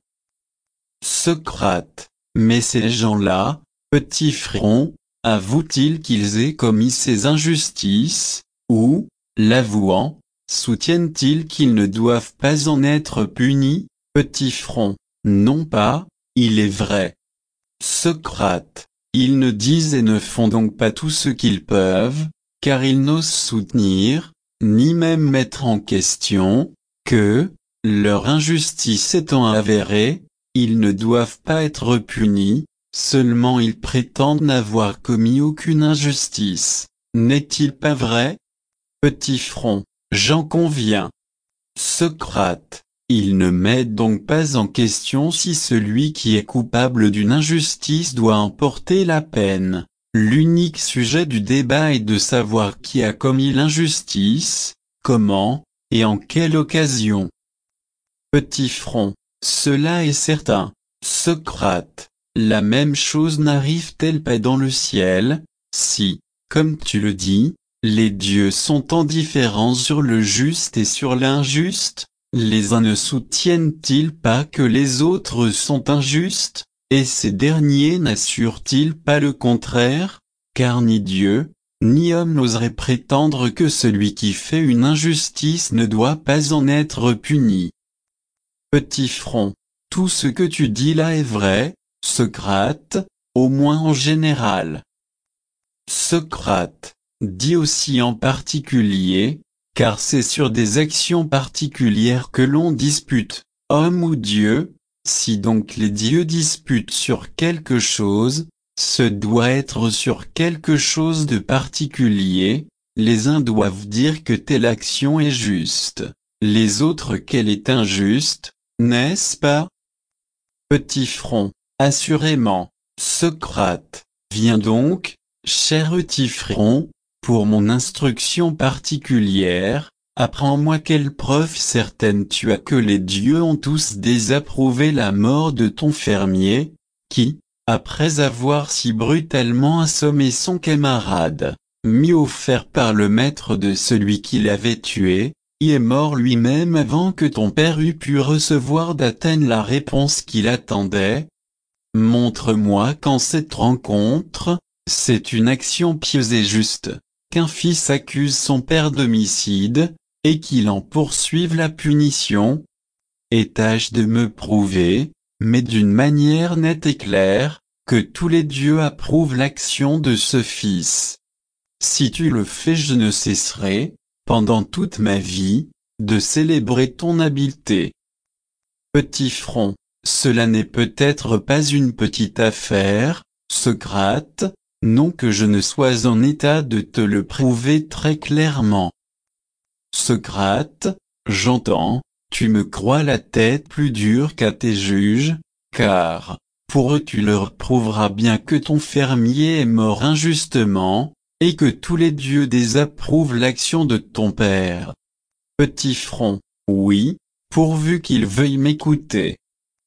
Speaker 1: Socrate, mais ces gens-là, petit front, avouent-ils qu'ils aient commis ces injustices, ou, l'avouant, soutiennent-ils qu'ils ne doivent pas en être punis, petit front? Non pas, il est vrai. Socrate, ils ne disent et ne font donc pas tout ce qu'ils peuvent, car ils n'osent soutenir, ni même mettre en question, que, leur injustice étant avérée, ils ne doivent pas être punis, seulement ils prétendent n'avoir commis aucune injustice. N'est-il pas vrai? Petit front, j'en conviens. Socrate, ils ne mettent donc pas en question si celui qui est coupable d'une injustice doit en porter la peine. L'unique sujet du débat est de savoir qui a commis l'injustice, comment, et en quelle occasion. Petit front, cela est certain. Socrate, la même chose n'arrive-t-elle pas dans le ciel, si, comme tu le dis, les dieux sont en différence sur le juste et sur l'injuste, les uns ne soutiennent-ils pas que les autres sont injustes, et ces derniers n'assurent-ils pas le contraire, car ni Dieu, ni homme n'oserait prétendre que celui qui fait une injustice ne doit pas en être puni. Petit front, tout ce que tu dis là est vrai, Socrate, au moins en général. Socrate, dit aussi en particulier, car c'est sur des actions particulières que l'on dispute, homme ou Dieu, si donc les dieux disputent sur quelque chose, ce doit être sur quelque chose de particulier, les uns doivent dire que telle action est juste, les autres qu'elle est injuste, n'est-ce pas? Petit front, assurément, Socrate, viens donc, cher petit front, pour mon instruction particulière, apprends-moi quelle preuve certaine tu as que les dieux ont tous désapprouvé la mort de ton fermier, qui, après avoir si brutalement assommé son camarade, mis au fer par le maître de celui qui l'avait tué, y est mort lui-même avant que ton père eût pu recevoir d'Athènes la réponse qu'il attendait. Montre-moi qu'en cette rencontre, c'est une action pieuse et juste, qu'un fils accuse son père d'homicide, et qu'il en poursuive la punition, et tâche de me prouver, mais d'une manière nette et claire, que tous les dieux approuvent l'action de ce fils. Si tu le fais, je ne cesserai, pendant toute ma vie, de célébrer ton habileté. Petit front, cela n'est peut-être pas une petite affaire, Socrate, non que je ne sois en état de te le prouver très clairement. Socrate, j'entends, tu me crois la tête plus dure qu'à tes juges, car, pour eux tu leur prouveras bien que ton fermier est mort injustement, et que tous les dieux désapprouvent l'action de ton père. Petit front, oui, pourvu qu'ils veuillent m'écouter.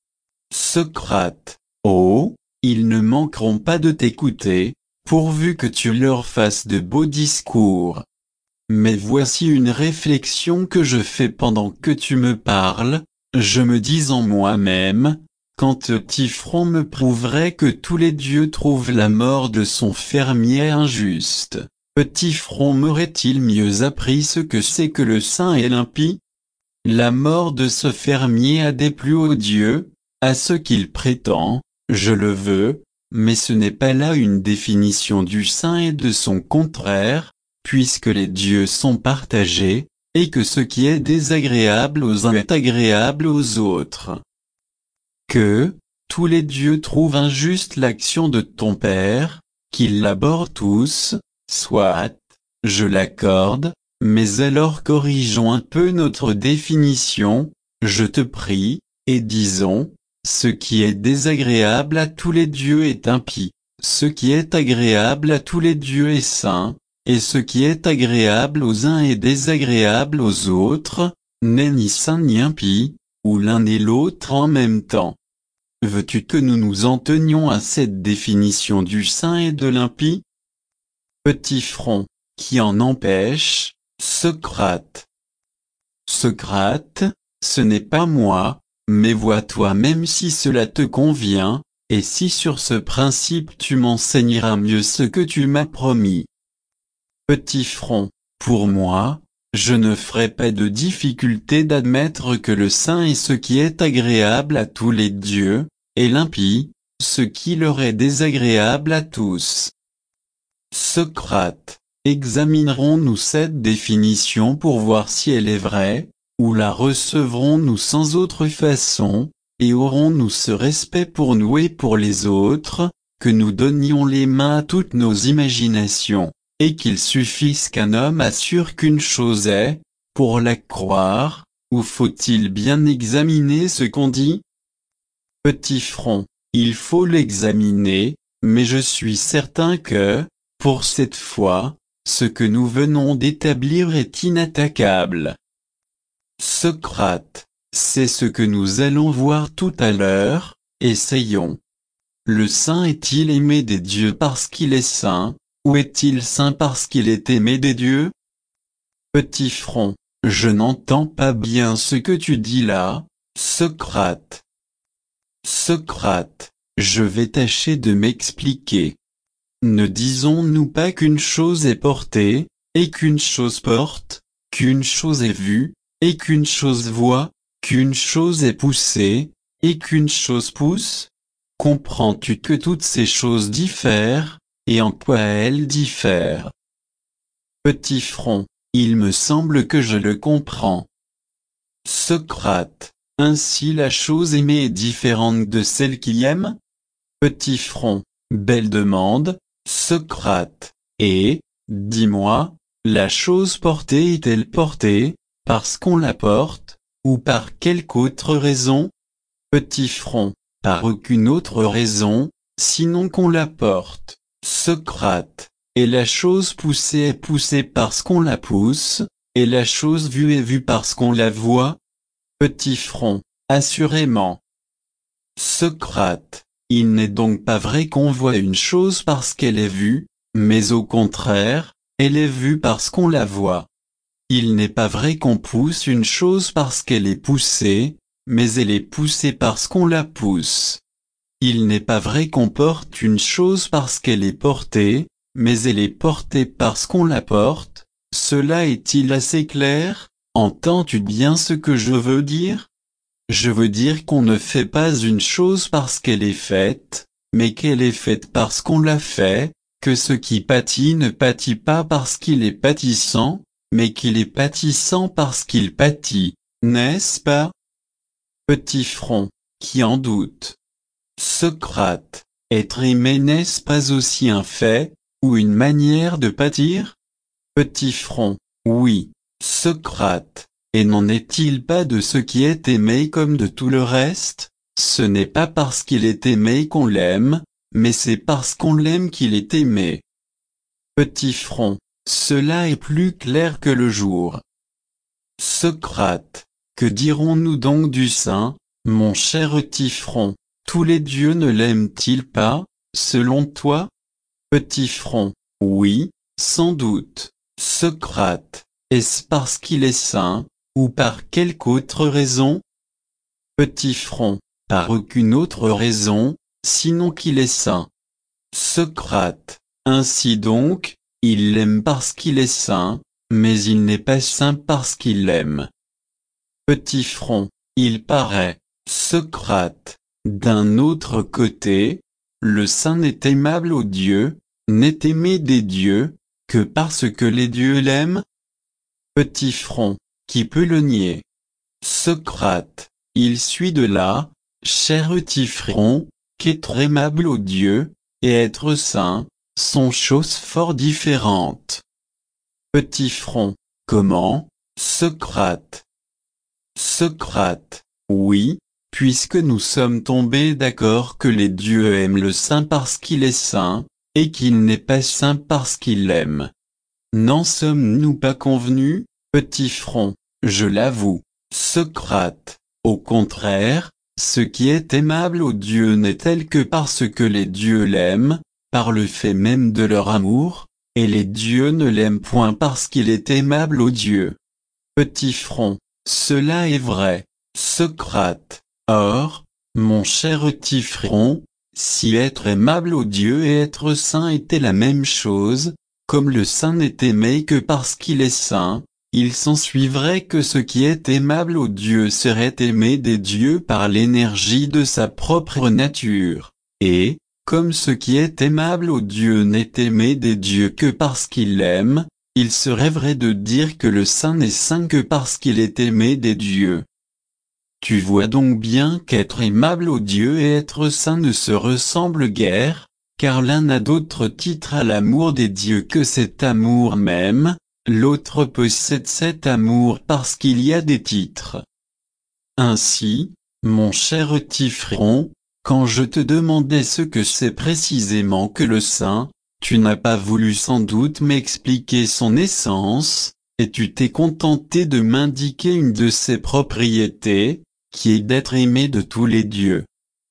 Speaker 1: Socrate, oh, ils ne manqueront pas de t'écouter, pourvu que tu leur fasses de beaux discours. Mais voici une réflexion que je fais pendant que tu me parles, je me dis en moi-même, quand Petit Front me prouverait que tous les dieux trouvent la mort de son fermier injuste, Petit Front m'aurait-il mieux appris ce que c'est que le saint et l'impie? La mort de ce fermier a déplu aux dieux, à ce qu'il prétend, je le veux, mais ce n'est pas là une définition du saint et de son contraire, puisque les dieux sont partagés, et que ce qui est désagréable aux uns est agréable aux autres. Que, tous les dieux trouvent injuste l'action de ton père, qu'ils l'abhorrent tous, soit, je l'accorde, mais alors corrigeons un peu notre définition, je te prie, et disons, ce qui est désagréable à tous les dieux est impie, ce qui est agréable à tous les dieux est saint, et ce qui est agréable aux uns est désagréable aux autres, n'est ni saint ni impie, ou l'un et l'autre en même temps. Veux-tu que nous nous en tenions à cette définition du saint et de l'impie? Petit front, qui en empêche, Socrate. Socrate, ce n'est pas moi, mais vois toi-même si cela te convient, et si sur ce principe tu m'enseigneras mieux ce que tu m'as promis. Petit front, pour moi, je ne ferai pas de difficulté d'admettre que le saint est ce qui est agréable à tous les dieux, et l'impie, ce qui leur est désagréable à tous. Socrate, examinerons-nous cette définition pour voir si elle est vraie, ou la recevrons-nous sans autre façon, et aurons-nous ce respect pour nous et pour les autres, que nous donnions les mains à toutes nos imaginations, et qu'il suffise qu'un homme assure qu'une chose est, pour la croire, ou faut-il bien examiner ce qu'on dit? Petit front, il faut l'examiner, mais je suis certain que, pour cette fois, ce que nous venons d'établir est inattaquable. Socrate, c'est ce que nous allons voir tout à l'heure, essayons. Le saint est-il aimé des dieux parce qu'il est saint, ou est-il saint parce qu'il est aimé des dieux? Petit front, je n'entends pas bien ce que tu dis là, Socrate. Socrate, je vais tâcher de m'expliquer. Ne disons-nous pas qu'une chose est portée, et qu'une chose porte, qu'une chose est vue, et qu'une chose voit, qu'une chose est poussée, et qu'une chose pousse? Comprends-tu que toutes ces choses diffèrent, et en quoi elles diffèrent? Petit front, il me semble que je le comprends. Socrate, ainsi la chose aimée est différente de celle qui aime? Petit front, belle demande, Socrate, et, dis-moi, la chose portée est-elle portée, parce qu'on la porte, ou par quelque autre raison? Petit front, par aucune autre raison, sinon qu'on la porte. Socrate, et la chose poussée est poussée parce qu'on la pousse, et la chose vue est vue parce qu'on la voit? Petit front, assurément. Socrate, il n'est donc pas vrai qu'on voit une chose parce qu'elle est vue, mais au contraire, elle est vue parce qu'on la voit. Il n'est pas vrai qu'on pousse une chose parce qu'elle est poussée, mais elle est poussée parce qu'on la pousse. Il n'est pas vrai qu'on porte une chose parce qu'elle est portée, mais elle est portée parce qu'on la porte. Cela est-il assez clair? Entends-tu bien ce que je veux dire? Je veux dire qu'on ne fait pas une chose parce qu'elle est faite, mais qu'elle est faite parce qu'on l'a fait, que ce qui pâtit ne pâtit pas parce qu'il est pâtissant, mais qu'il est pâtissant parce qu'il pâtit, n'est-ce pas? Petit front, qui en doute? Socrate, être aimé n'est-ce pas aussi un fait, ou une manière de pâtir? Petit front, oui, Socrate, et n'en est-il pas de ce qui est aimé comme de tout le reste? Ce n'est pas parce qu'il est aimé qu'on l'aime, mais c'est parce qu'on l'aime qu'il est aimé. Petit front, cela est plus clair que le jour. Socrate, que dirons-nous donc du saint, mon cher petit front? Tous les dieux ne l'aiment-ils pas, selon toi? Petit front, oui, sans doute. Socrate, est-ce parce qu'il est saint, ou par quelque autre raison? Petit front, par aucune autre raison, sinon qu'il est saint. Socrate, ainsi donc, il l'aime parce qu'il est saint, mais il n'est pas saint parce qu'il l'aime. Petit front, il paraît, Socrate, d'un autre côté, le saint n'est aimable aux dieux, n'est aimé des dieux, que parce que les dieux l'aiment? Petit front, qui peut le nier? Socrate, il suit de là, cher petit front, qu'être aimable aux dieux, et être saint, sont choses fort différentes. Petit front, comment, Socrate? Socrate, oui, puisque nous sommes tombés d'accord que les dieux aiment le saint parce qu'il est saint, et qu'il n'est pas saint parce qu'il l'aime. N'en sommes-nous pas convenus, petit front? Je l'avoue, Socrate. Au contraire, ce qui est aimable aux dieux n'est tel que parce que les dieux l'aiment, par le fait même de leur amour, et les dieux ne l'aiment point parce qu'il est aimable aux dieux. Petit front, cela est vrai, Socrate. Or, mon cher petit front, si être aimable aux dieux et être saint était la même chose, comme le saint n'est aimé que parce qu'il est saint, il s'ensuivrait que ce qui est aimable aux dieux serait aimé des dieux par l'énergie de sa propre nature, et, comme ce qui est aimable aux dieux n'est aimé des dieux que parce qu'il l'aime, il serait vrai de dire que le saint n'est saint que parce qu'il est aimé des dieux. Tu vois donc bien qu'être aimable aux dieux et être saint ne se ressemblent guère, car l'un n'a d'autre titre à l'amour des dieux que cet amour même, l'autre possède cet amour parce qu'il y a des titres. Ainsi, mon cher petit front, quand je te demandais ce que c'est précisément que le saint, tu n'as pas voulu sans doute m'expliquer son essence, et tu t'es contenté de m'indiquer une de ses propriétés, qui est d'être aimé de tous les dieux.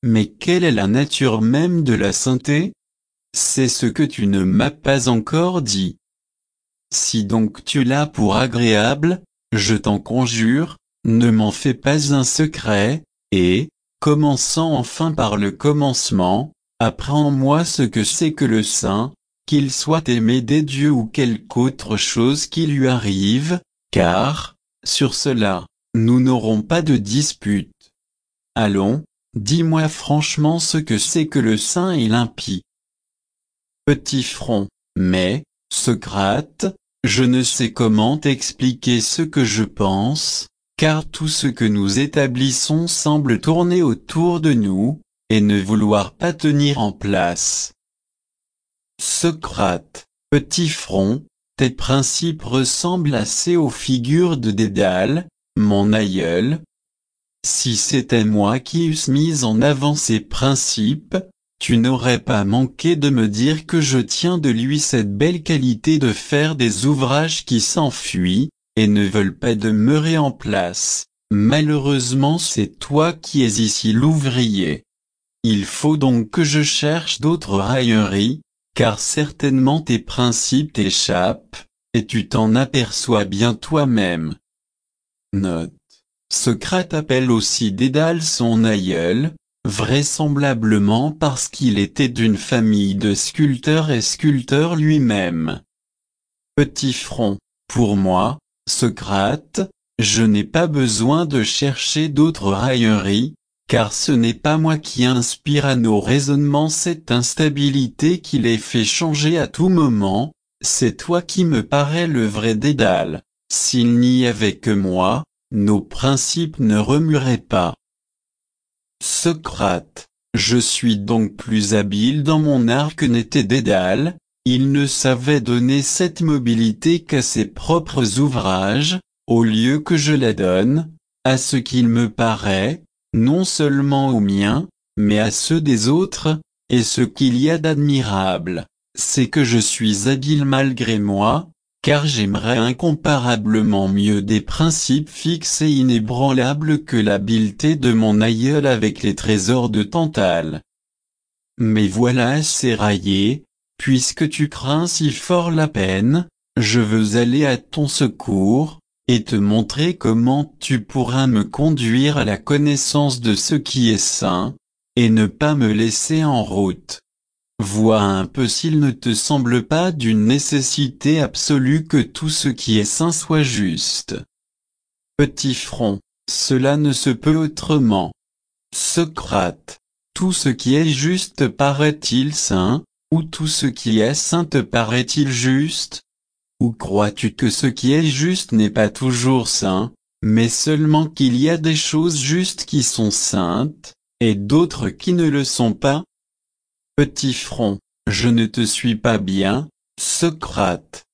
Speaker 1: Mais quelle est la nature même de la sainteté? C'est ce que tu ne m'as pas encore dit. Si donc tu l'as pour agréable, je t'en conjure, ne m'en fais pas un secret, et, commençant enfin par le commencement, apprends-moi ce que c'est que le saint, qu'il soit aimé des dieux ou quelque autre chose qui lui arrive, car, sur cela, nous n'aurons pas de dispute. Allons, dis-moi franchement ce que c'est que le saint et l'impie. Petit front, mais, Socrate, je ne sais comment t'expliquer ce que je pense, car tout ce que nous établissons semble tourner autour de nous, et ne vouloir pas tenir en place. Socrate, petit front, tes principes ressemblent assez aux figures de Dédale, mon aïeul. Si c'était moi qui eusse mis en avant ces principes, tu n'aurais pas manqué de me dire que je tiens de lui cette belle qualité de faire des ouvrages qui s'enfuient, et ne veulent pas demeurer en place. Malheureusement c'est toi qui es ici l'ouvrier. Il faut donc que je cherche d'autres railleries, car certainement tes principes t'échappent, et tu t'en aperçois bien toi-même. Note. Socrate appelle aussi Dédale son aïeul, vraisemblablement parce qu'il était d'une famille de sculpteurs et sculpteur lui-même. Petit front, pour moi, Socrate, je n'ai pas besoin de chercher d'autres railleries, car ce n'est pas moi qui inspire à nos raisonnements cette instabilité qui les fait changer à tout moment, c'est toi qui me parais le vrai Dédale. S'il n'y avait que moi, nos principes ne remueraient pas. Socrate, je suis donc plus habile dans mon art que n'était Dédale, il ne savait donner cette mobilité qu'à ses propres ouvrages, au lieu que je la donne, à ce qu'il me paraît, non seulement aux miens, mais à ceux des autres, et ce qu'il y a d'admirable, c'est que je suis habile malgré moi, car j'aimerais incomparablement mieux des principes fixes et inébranlables que l'habileté de mon aïeul avec les trésors de Tantale. Mais voilà assez raillé, puisque tu crains si fort la peine, je veux aller à ton secours, et te montrer comment tu pourras me conduire à la connaissance de ce qui est saint, et ne pas me laisser en route. Vois un peu s'il ne te semble pas d'une nécessité absolue que tout ce qui est saint soit juste. Petit front, cela ne se peut autrement. Socrate, tout ce qui est juste paraît-il saint, ou tout ce qui est saint te paraît-il juste? Ou crois-tu que ce qui est juste n'est pas toujours saint, mais seulement qu'il y a des choses justes qui sont saintes, et d'autres qui ne le sont pas? Petit front, je ne te suis pas bien, Socrate.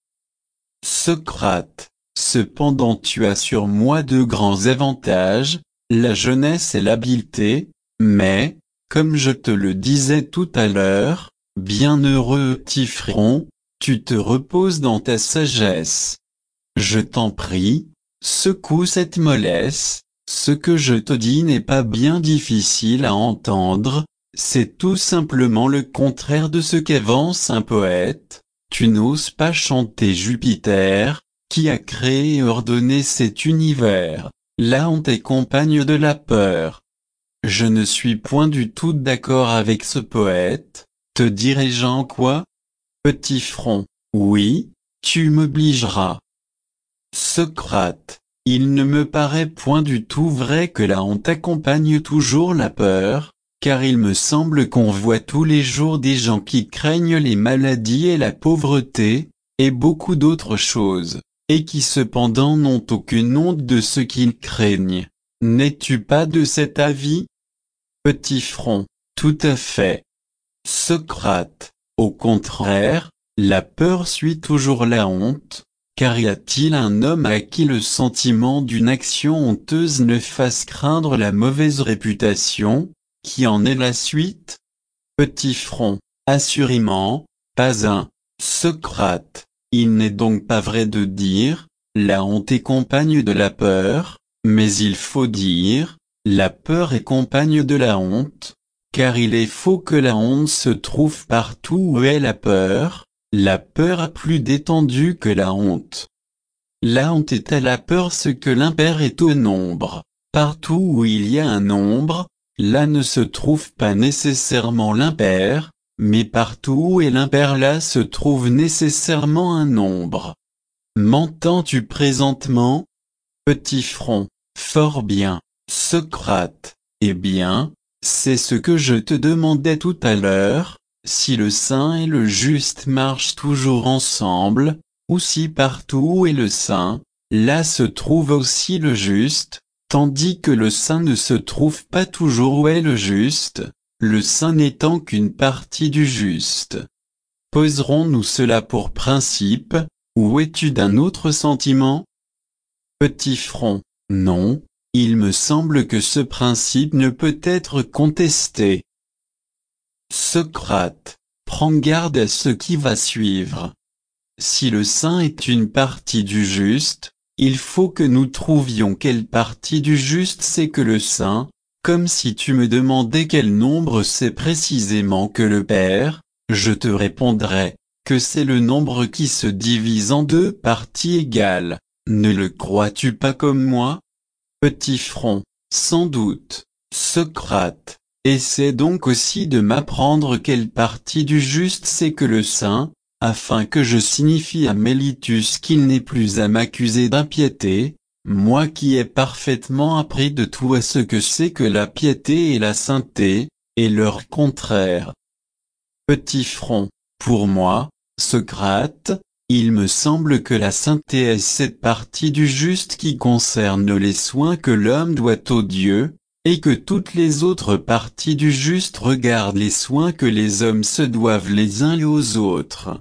Speaker 1: Socrate, cependant tu as sur moi de grands avantages, la jeunesse et l'habileté, mais, comme je te le disais tout à l'heure, bienheureux petit front, tu te reposes dans ta sagesse. Je t'en prie, secoue cette mollesse, ce que je te dis n'est pas bien difficile à entendre, c'est tout simplement le contraire de ce qu'avance un poète, tu n'oses pas chanter Jupiter, qui a créé et ordonné cet univers, la honte est compagne de la peur. Je ne suis point du tout d'accord avec ce poète, te dirai-je en quoi? Petit front, oui, tu m'obligeras. Socrate, il ne me paraît point du tout vrai que la honte accompagne toujours la peur, car il me semble qu'on voit tous les jours des gens qui craignent les maladies et la pauvreté, et beaucoup d'autres choses, et qui cependant n'ont aucune honte de ce qu'ils craignent. N'es-tu pas de cet avis? Petit front, tout à fait. Socrate, au contraire, la peur suit toujours la honte, car y a-t-il un homme à qui le sentiment d'une action honteuse ne fasse craindre la mauvaise réputation, qui en est la suite? Petit front, assurément, pas un. Socrate, il n'est donc pas vrai de dire, la honte est compagne de la peur, mais il faut dire, la peur est compagne de la honte, car il est faux que la honte se trouve partout où est la peur, la peur a plus d'étendue que la honte. La honte est à la peur ce que l'impair est au nombre. Partout où il y a un nombre, là ne se trouve pas nécessairement l'impair, mais partout où est l'impair là se trouve nécessairement un nombre. M'entends-tu présentement? Petit front. Fort bien, Socrate. Eh bien, c'est ce que je te demandais tout à l'heure, si le saint et le juste marchent toujours ensemble, ou si partout où est le saint, là se trouve aussi le juste, tandis que le saint ne se trouve pas toujours où est le juste, le saint n'étant qu'une partie du juste. Poserons-nous cela pour principe, ou es-tu d'un autre sentiment? Petit front. Non, il me semble que ce principe ne peut être contesté. Socrate. Prends garde à ce qui va suivre. Si le saint est une partie du juste, il faut que nous trouvions quelle partie du juste c'est que le saint, comme si tu me demandais quel nombre c'est précisément que le Père, je te répondrais, que c'est le nombre qui se divise en deux parties égales. Ne le crois-tu pas comme moi? Petit front. Sans doute. Socrate. Essaie donc aussi de m'apprendre quelle partie du juste c'est que le saint, afin que je signifie à Mélitus qu'il n'est plus à m'accuser d'impiété, moi qui ai parfaitement appris de toi ce que c'est que la piété et la sainteté, et leur contraire. Petit front. Pour moi, Socrate, il me semble que la sainteté est cette partie du juste qui concerne les soins que l'homme doit au Dieu, et que toutes les autres parties du juste regardent les soins que les hommes se doivent les uns aux autres.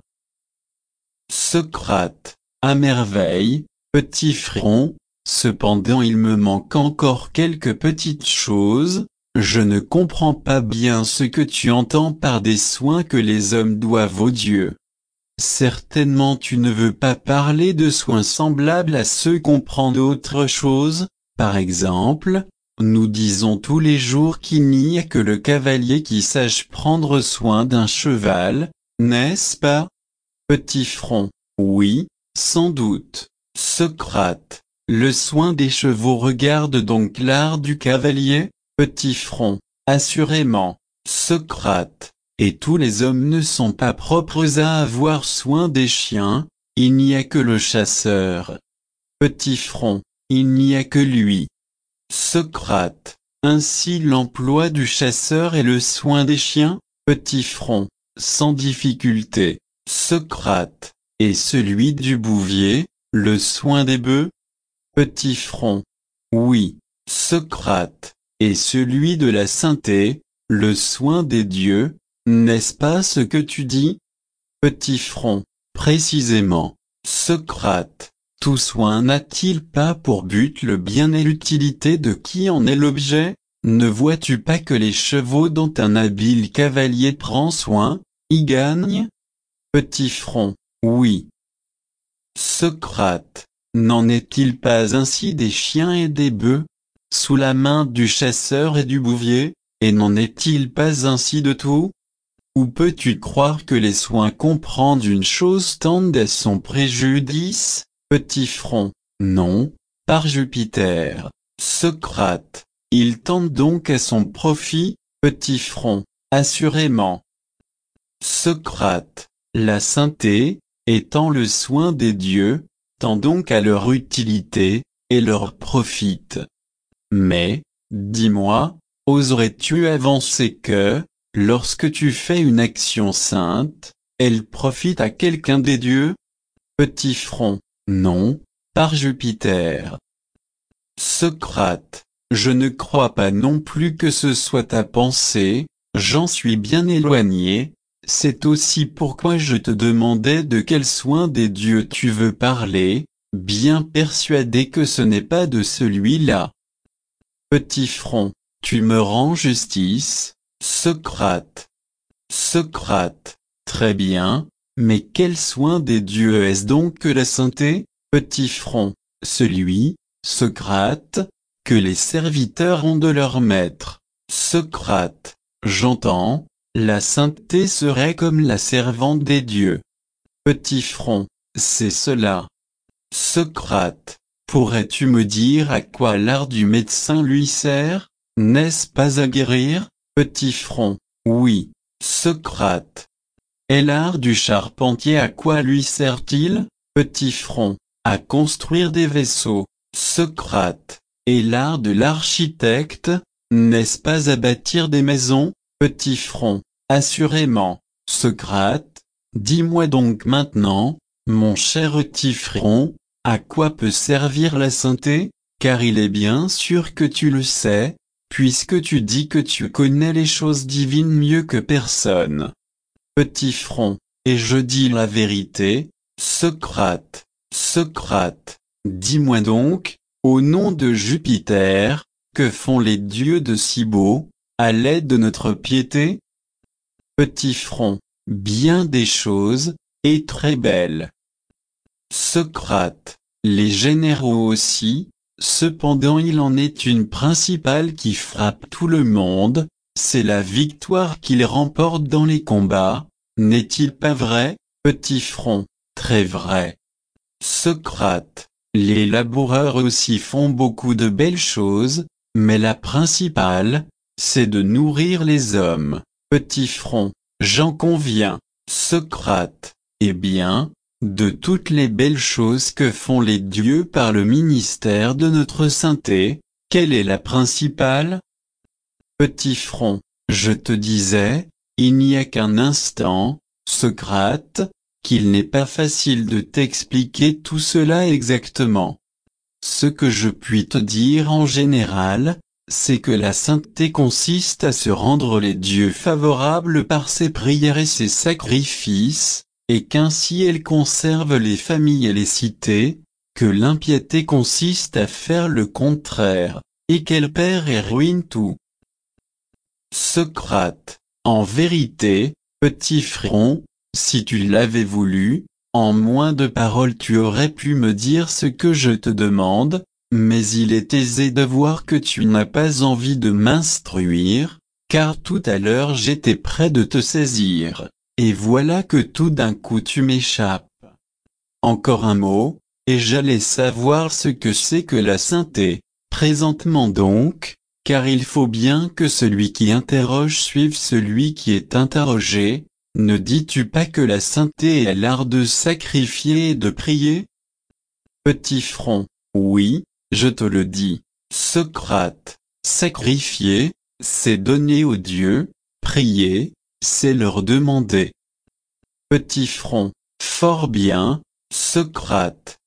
Speaker 1: Socrate. À merveille, petit front, cependant il me manque encore quelques petites choses, je ne comprends pas bien ce que tu entends par des soins que les hommes doivent au Dieu. Certainement tu ne veux pas parler de soins semblables à ceux qu'on prend d'autres choses, par exemple, nous disons tous les jours qu'il n'y a que le cavalier qui sache prendre soin d'un cheval, n'est-ce pas? Petit front. Oui, sans doute. Socrate. Le soin des chevaux regarde donc l'art du cavalier? Petit front. Assurément. Socrate. Et tous les hommes ne sont pas propres à avoir soin des chiens, il n'y a que le chasseur. Petit front. Il n'y a que lui. Socrate. Ainsi l'emploi du chasseur est le soin des chiens? Petit front. Sans difficulté. Socrate. Et celui du bouvier, le soin des bœufs? Petit front. Oui. Socrate. Et celui de la sainteté, le soin des dieux, n'est-ce pas ce que tu dis? Petit front. Précisément. Socrate. Tout soin n'a-t-il pas pour but le bien et l'utilité de qui en est l'objet? Ne vois-tu pas que les chevaux dont un habile cavalier prend soin, y gagnent? Petit front. Oui. Socrate. N'en est-il pas ainsi des chiens et des bœufs, sous la main du chasseur et du bouvier, et n'en est-il pas ainsi de tout? Ou peux-tu croire que les soins comprendre une chose tendent à son préjudice? Petit front. Non, par Jupiter. Socrate. Il tend donc à son profit? Petit front. Assurément. Socrate. La sainteté, étant le soin des dieux, tend donc à leur utilité, et leur profite. Mais, dis-moi, oserais-tu avancer que, lorsque tu fais une action sainte, elle profite à quelqu'un des dieux? Petit front. Non, par Jupiter. Socrate. Je ne crois pas non plus que ce soit ta pensée, j'en suis bien éloigné, c'est aussi pourquoi je te demandais de quel soin des dieux tu veux parler, bien persuadé que ce n'est pas de celui-là. Petit front. Tu me rends justice, Socrate. Socrate. Très bien, mais quel soin des dieux est-ce donc que la sainteté? Petit front. Celui, Socrate, que les serviteurs ont de leur maître. Socrate. J'entends, la sainteté serait comme la servante des dieux. Petit front, c'est cela. Socrate, pourrais-tu me dire à quoi l'art du médecin lui sert, n'est-ce pas à guérir? Petit front, oui, Socrate. Et l'art du charpentier à quoi lui sert-il? Petit front, à construire des vaisseaux. Socrate. Et l'art de l'architecte, n'est-ce pas à bâtir des maisons? Petit front, assurément. Socrate, dis-moi donc maintenant, mon cher petit front, à quoi peut servir la sainteté? Car il est bien sûr que tu le sais, puisque tu dis que tu connais les choses divines mieux que personne. Petit front, et je dis la vérité, Socrate, Socrate, dis-moi donc, au nom de Jupiter, que font les dieux de si beau, à l'aide de notre piété? Petit front, bien des choses, et très belles. Socrate, les généraux aussi, cependant il en est une principale qui frappe tout le monde, c'est la victoire qu'ils remportent dans les combats, n'est-il pas vrai, petit front? Très vrai. Socrate, les laboureurs aussi font beaucoup de belles choses, mais la principale, c'est de nourrir les hommes. Petit front, j'en conviens. Socrate, eh bien, de toutes les belles choses que font les dieux par le ministère de notre sainteté, quelle est la principale? Petit front, je te disais, il n'y a qu'un instant, Socrate, qu'il n'est pas facile de t'expliquer tout cela exactement. Ce que je puis te dire en général, c'est que la sainteté consiste à se rendre les dieux favorables par ses prières et ses sacrifices, et qu'ainsi elle conserve les familles et les cités, que l'impiété consiste à faire le contraire, et qu'elle perd et ruine tout. Socrate, en vérité, petit front, si tu l'avais voulu, en moins de paroles tu aurais pu me dire ce que je te demande, mais il est aisé de voir que tu n'as pas envie de m'instruire, car tout à l'heure j'étais près de te saisir, et voilà que tout d'un coup tu m'échappes. Encore un mot, et j'allais savoir ce que c'est que la sainteté, présentement donc, car il faut bien que celui qui interroge suive celui qui est interrogé. Ne dis-tu pas que la sainteté est l'art de sacrifier et de prier? Petit front, oui, je te le dis. Socrate, sacrifier, c'est donner aux dieux, prier, c'est leur demander. Petit front, fort bien, Socrate.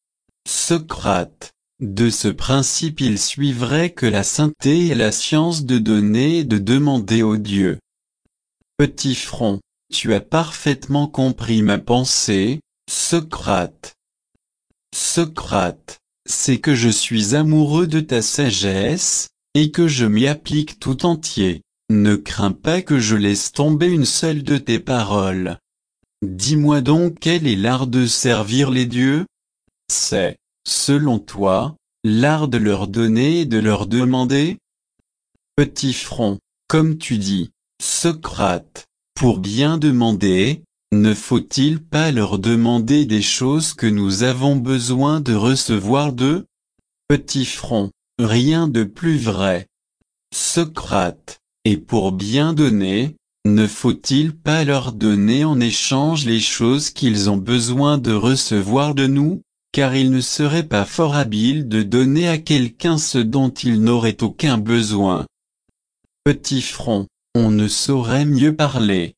Speaker 1: Socrate, de ce principe il suivrait que la sainteté est la science de donner et de demander aux dieux. Petit front, tu as parfaitement compris ma pensée, Socrate. Socrate, c'est que je suis amoureux de ta sagesse, et que je m'y applique tout entier. Ne crains pas que je laisse tomber une seule de tes paroles. Dis-moi donc quel est l'art de servir les dieux? C'est, selon toi, l'art de leur donner et de leur demander? Petit front, comme tu dis, Socrate. Pour bien demander, ne faut-il pas leur demander des choses que nous avons besoin de recevoir d'eux? Petit front, rien de plus vrai. Socrate, et pour bien donner, ne faut-il pas leur donner en échange les choses qu'ils ont besoin de recevoir de nous, car il ne serait pas fort habile de donner à quelqu'un ce dont il n'aurait aucun besoin. Petit front, on ne saurait mieux parler.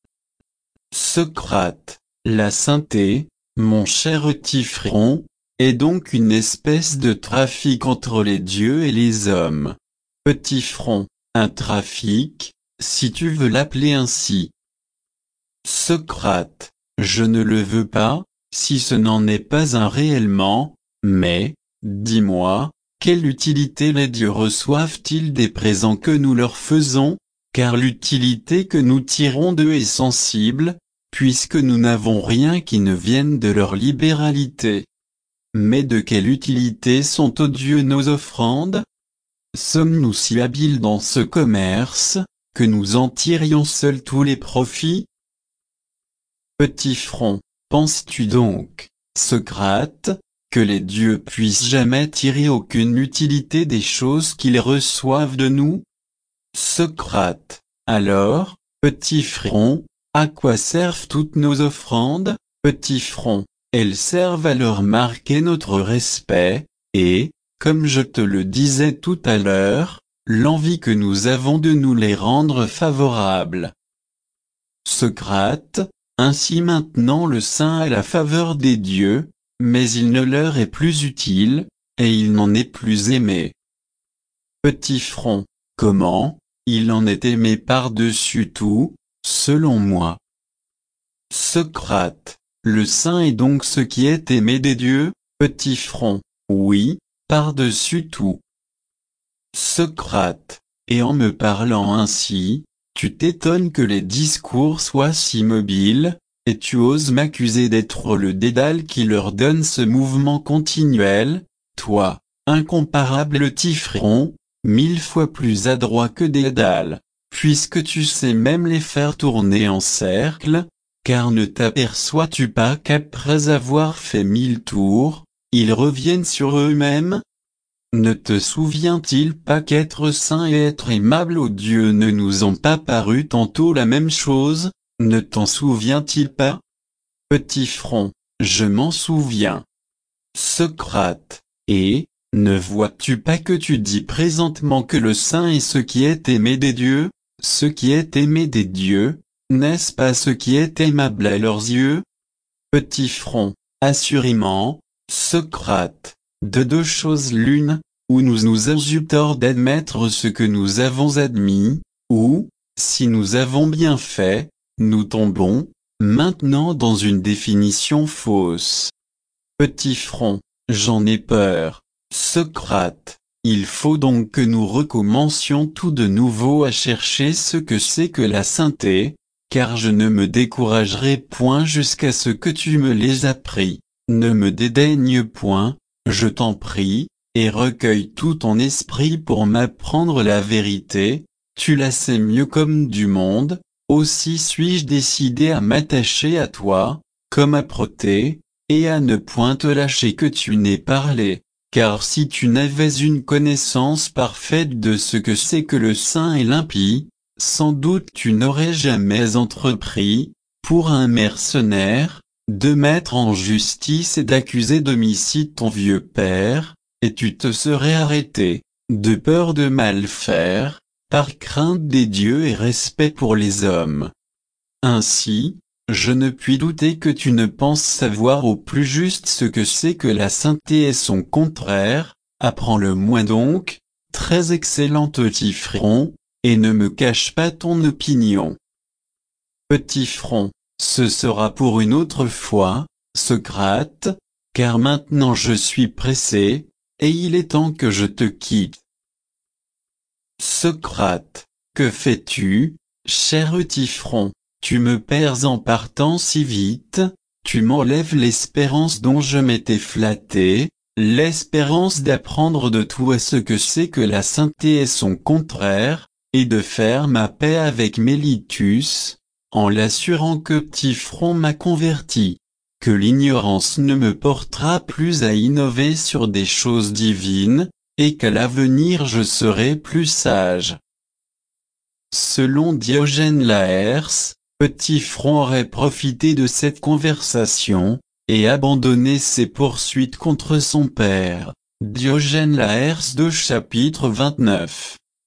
Speaker 1: Socrate, la sainteté, mon cher petit front, est donc une espèce de trafic entre les dieux et les hommes. Petit front, un trafic, si tu veux l'appeler ainsi. Socrate, je ne le veux pas, si ce n'en est pas un réellement, mais, dis-moi, quelle utilité les dieux reçoivent-ils des présents que nous leur faisons? Car l'utilité que nous tirons d'eux est sensible, puisque nous n'avons rien qui ne vienne de leur libéralité. Mais de quelle utilité sont aux dieux nos offrandes? Sommes-nous si habiles dans ce commerce, que nous en tirions seuls tous les profits? Petit front, penses-tu donc, Socrate, que les dieux puissent jamais tirer aucune utilité des choses qu'ils reçoivent de nous? Socrate, alors, petit front, à quoi servent toutes nos offrandes? Petit front, elles servent à leur marquer notre respect, et, comme je te le disais tout à l'heure, l'envie que nous avons de nous les rendre favorables. Socrate, ainsi maintenant le saint a la faveur des dieux, mais il ne leur est plus utile, et il n'en est plus aimé. Petit front, comment? Il en est aimé par-dessus tout, selon moi. Socrate, le saint est donc ce qui est aimé des dieux? Petit front, oui, par-dessus tout. Socrate, et en me parlant ainsi, tu t'étonnes que les discours soient si mobiles, et tu oses m'accuser d'être le dédale qui leur donne ce mouvement continuel, toi, incomparable Typhon, mille fois plus adroit que Dédale, puisque tu sais même les faire tourner en cercle, car ne t'aperçois-tu pas qu'après avoir fait mille tours, ils reviennent sur eux-mêmes? Ne te souvient-il pas qu'être saint et être aimable aux dieux ne nous ont pas paru tantôt la même chose? Ne t'en souvient-il pas? Petit front, je m'en souviens. Socrate, et, ne vois-tu pas que tu dis présentement que le saint est ce qui est aimé des dieux? Ce qui est aimé des dieux, n'est-ce pas ce qui est aimable à leurs yeux? Petit front, assurément, Socrate, de deux choses l'une, ou nous nous avons eu tort d'admettre ce que nous avons admis, ou, si nous avons bien fait, nous tombons, maintenant dans une définition fausse. Petit front, j'en ai peur, Socrate, il faut donc que nous recommencions tout de nouveau à chercher ce que c'est que la sainteté, car je ne me découragerai point jusqu'à ce que tu me les appris. Ne me dédaigne point, je t'en prie, et recueille tout ton esprit pour m'apprendre la vérité, tu la sais mieux comme du monde, aussi suis-je décidé à m'attacher à toi, comme à Protée, et à ne point te lâcher que tu n'aies parlé, car si tu n'avais une connaissance parfaite de ce que c'est que le saint et l'impie, sans doute tu n'aurais jamais entrepris, pour un mercenaire, de mettre en justice et d'accuser d'homicide ton vieux père, et tu te serais arrêté, de peur de mal faire, par crainte des dieux et respect pour les hommes. Ainsi, je ne puis douter que tu ne penses savoir au plus juste ce que c'est que la sainteté et son contraire, apprends-le moi donc, très excellent petit front, et ne me cache pas ton opinion. Petit front, ce sera pour une autre fois, Socrate, car maintenant je suis pressé, et il est temps que je te quitte. Socrate, que fais-tu, cher Typhon? Tu me perds en partant si vite, tu m'enlèves l'espérance dont je m'étais flatté, l'espérance d'apprendre de toi ce que c'est que la sainteté et son contraire, et de faire ma paix avec Mélitus, en l'assurant que Typhon m'a converti, que l'ignorance ne me portera plus à innover sur des choses divines, et qu'à l'avenir je serai plus sage. Selon Diogène Laërce, Typhon aurait profité de cette conversation, et abandonné ses poursuites contre son père. Diogène Laërce deux chapitre vingt-neuf.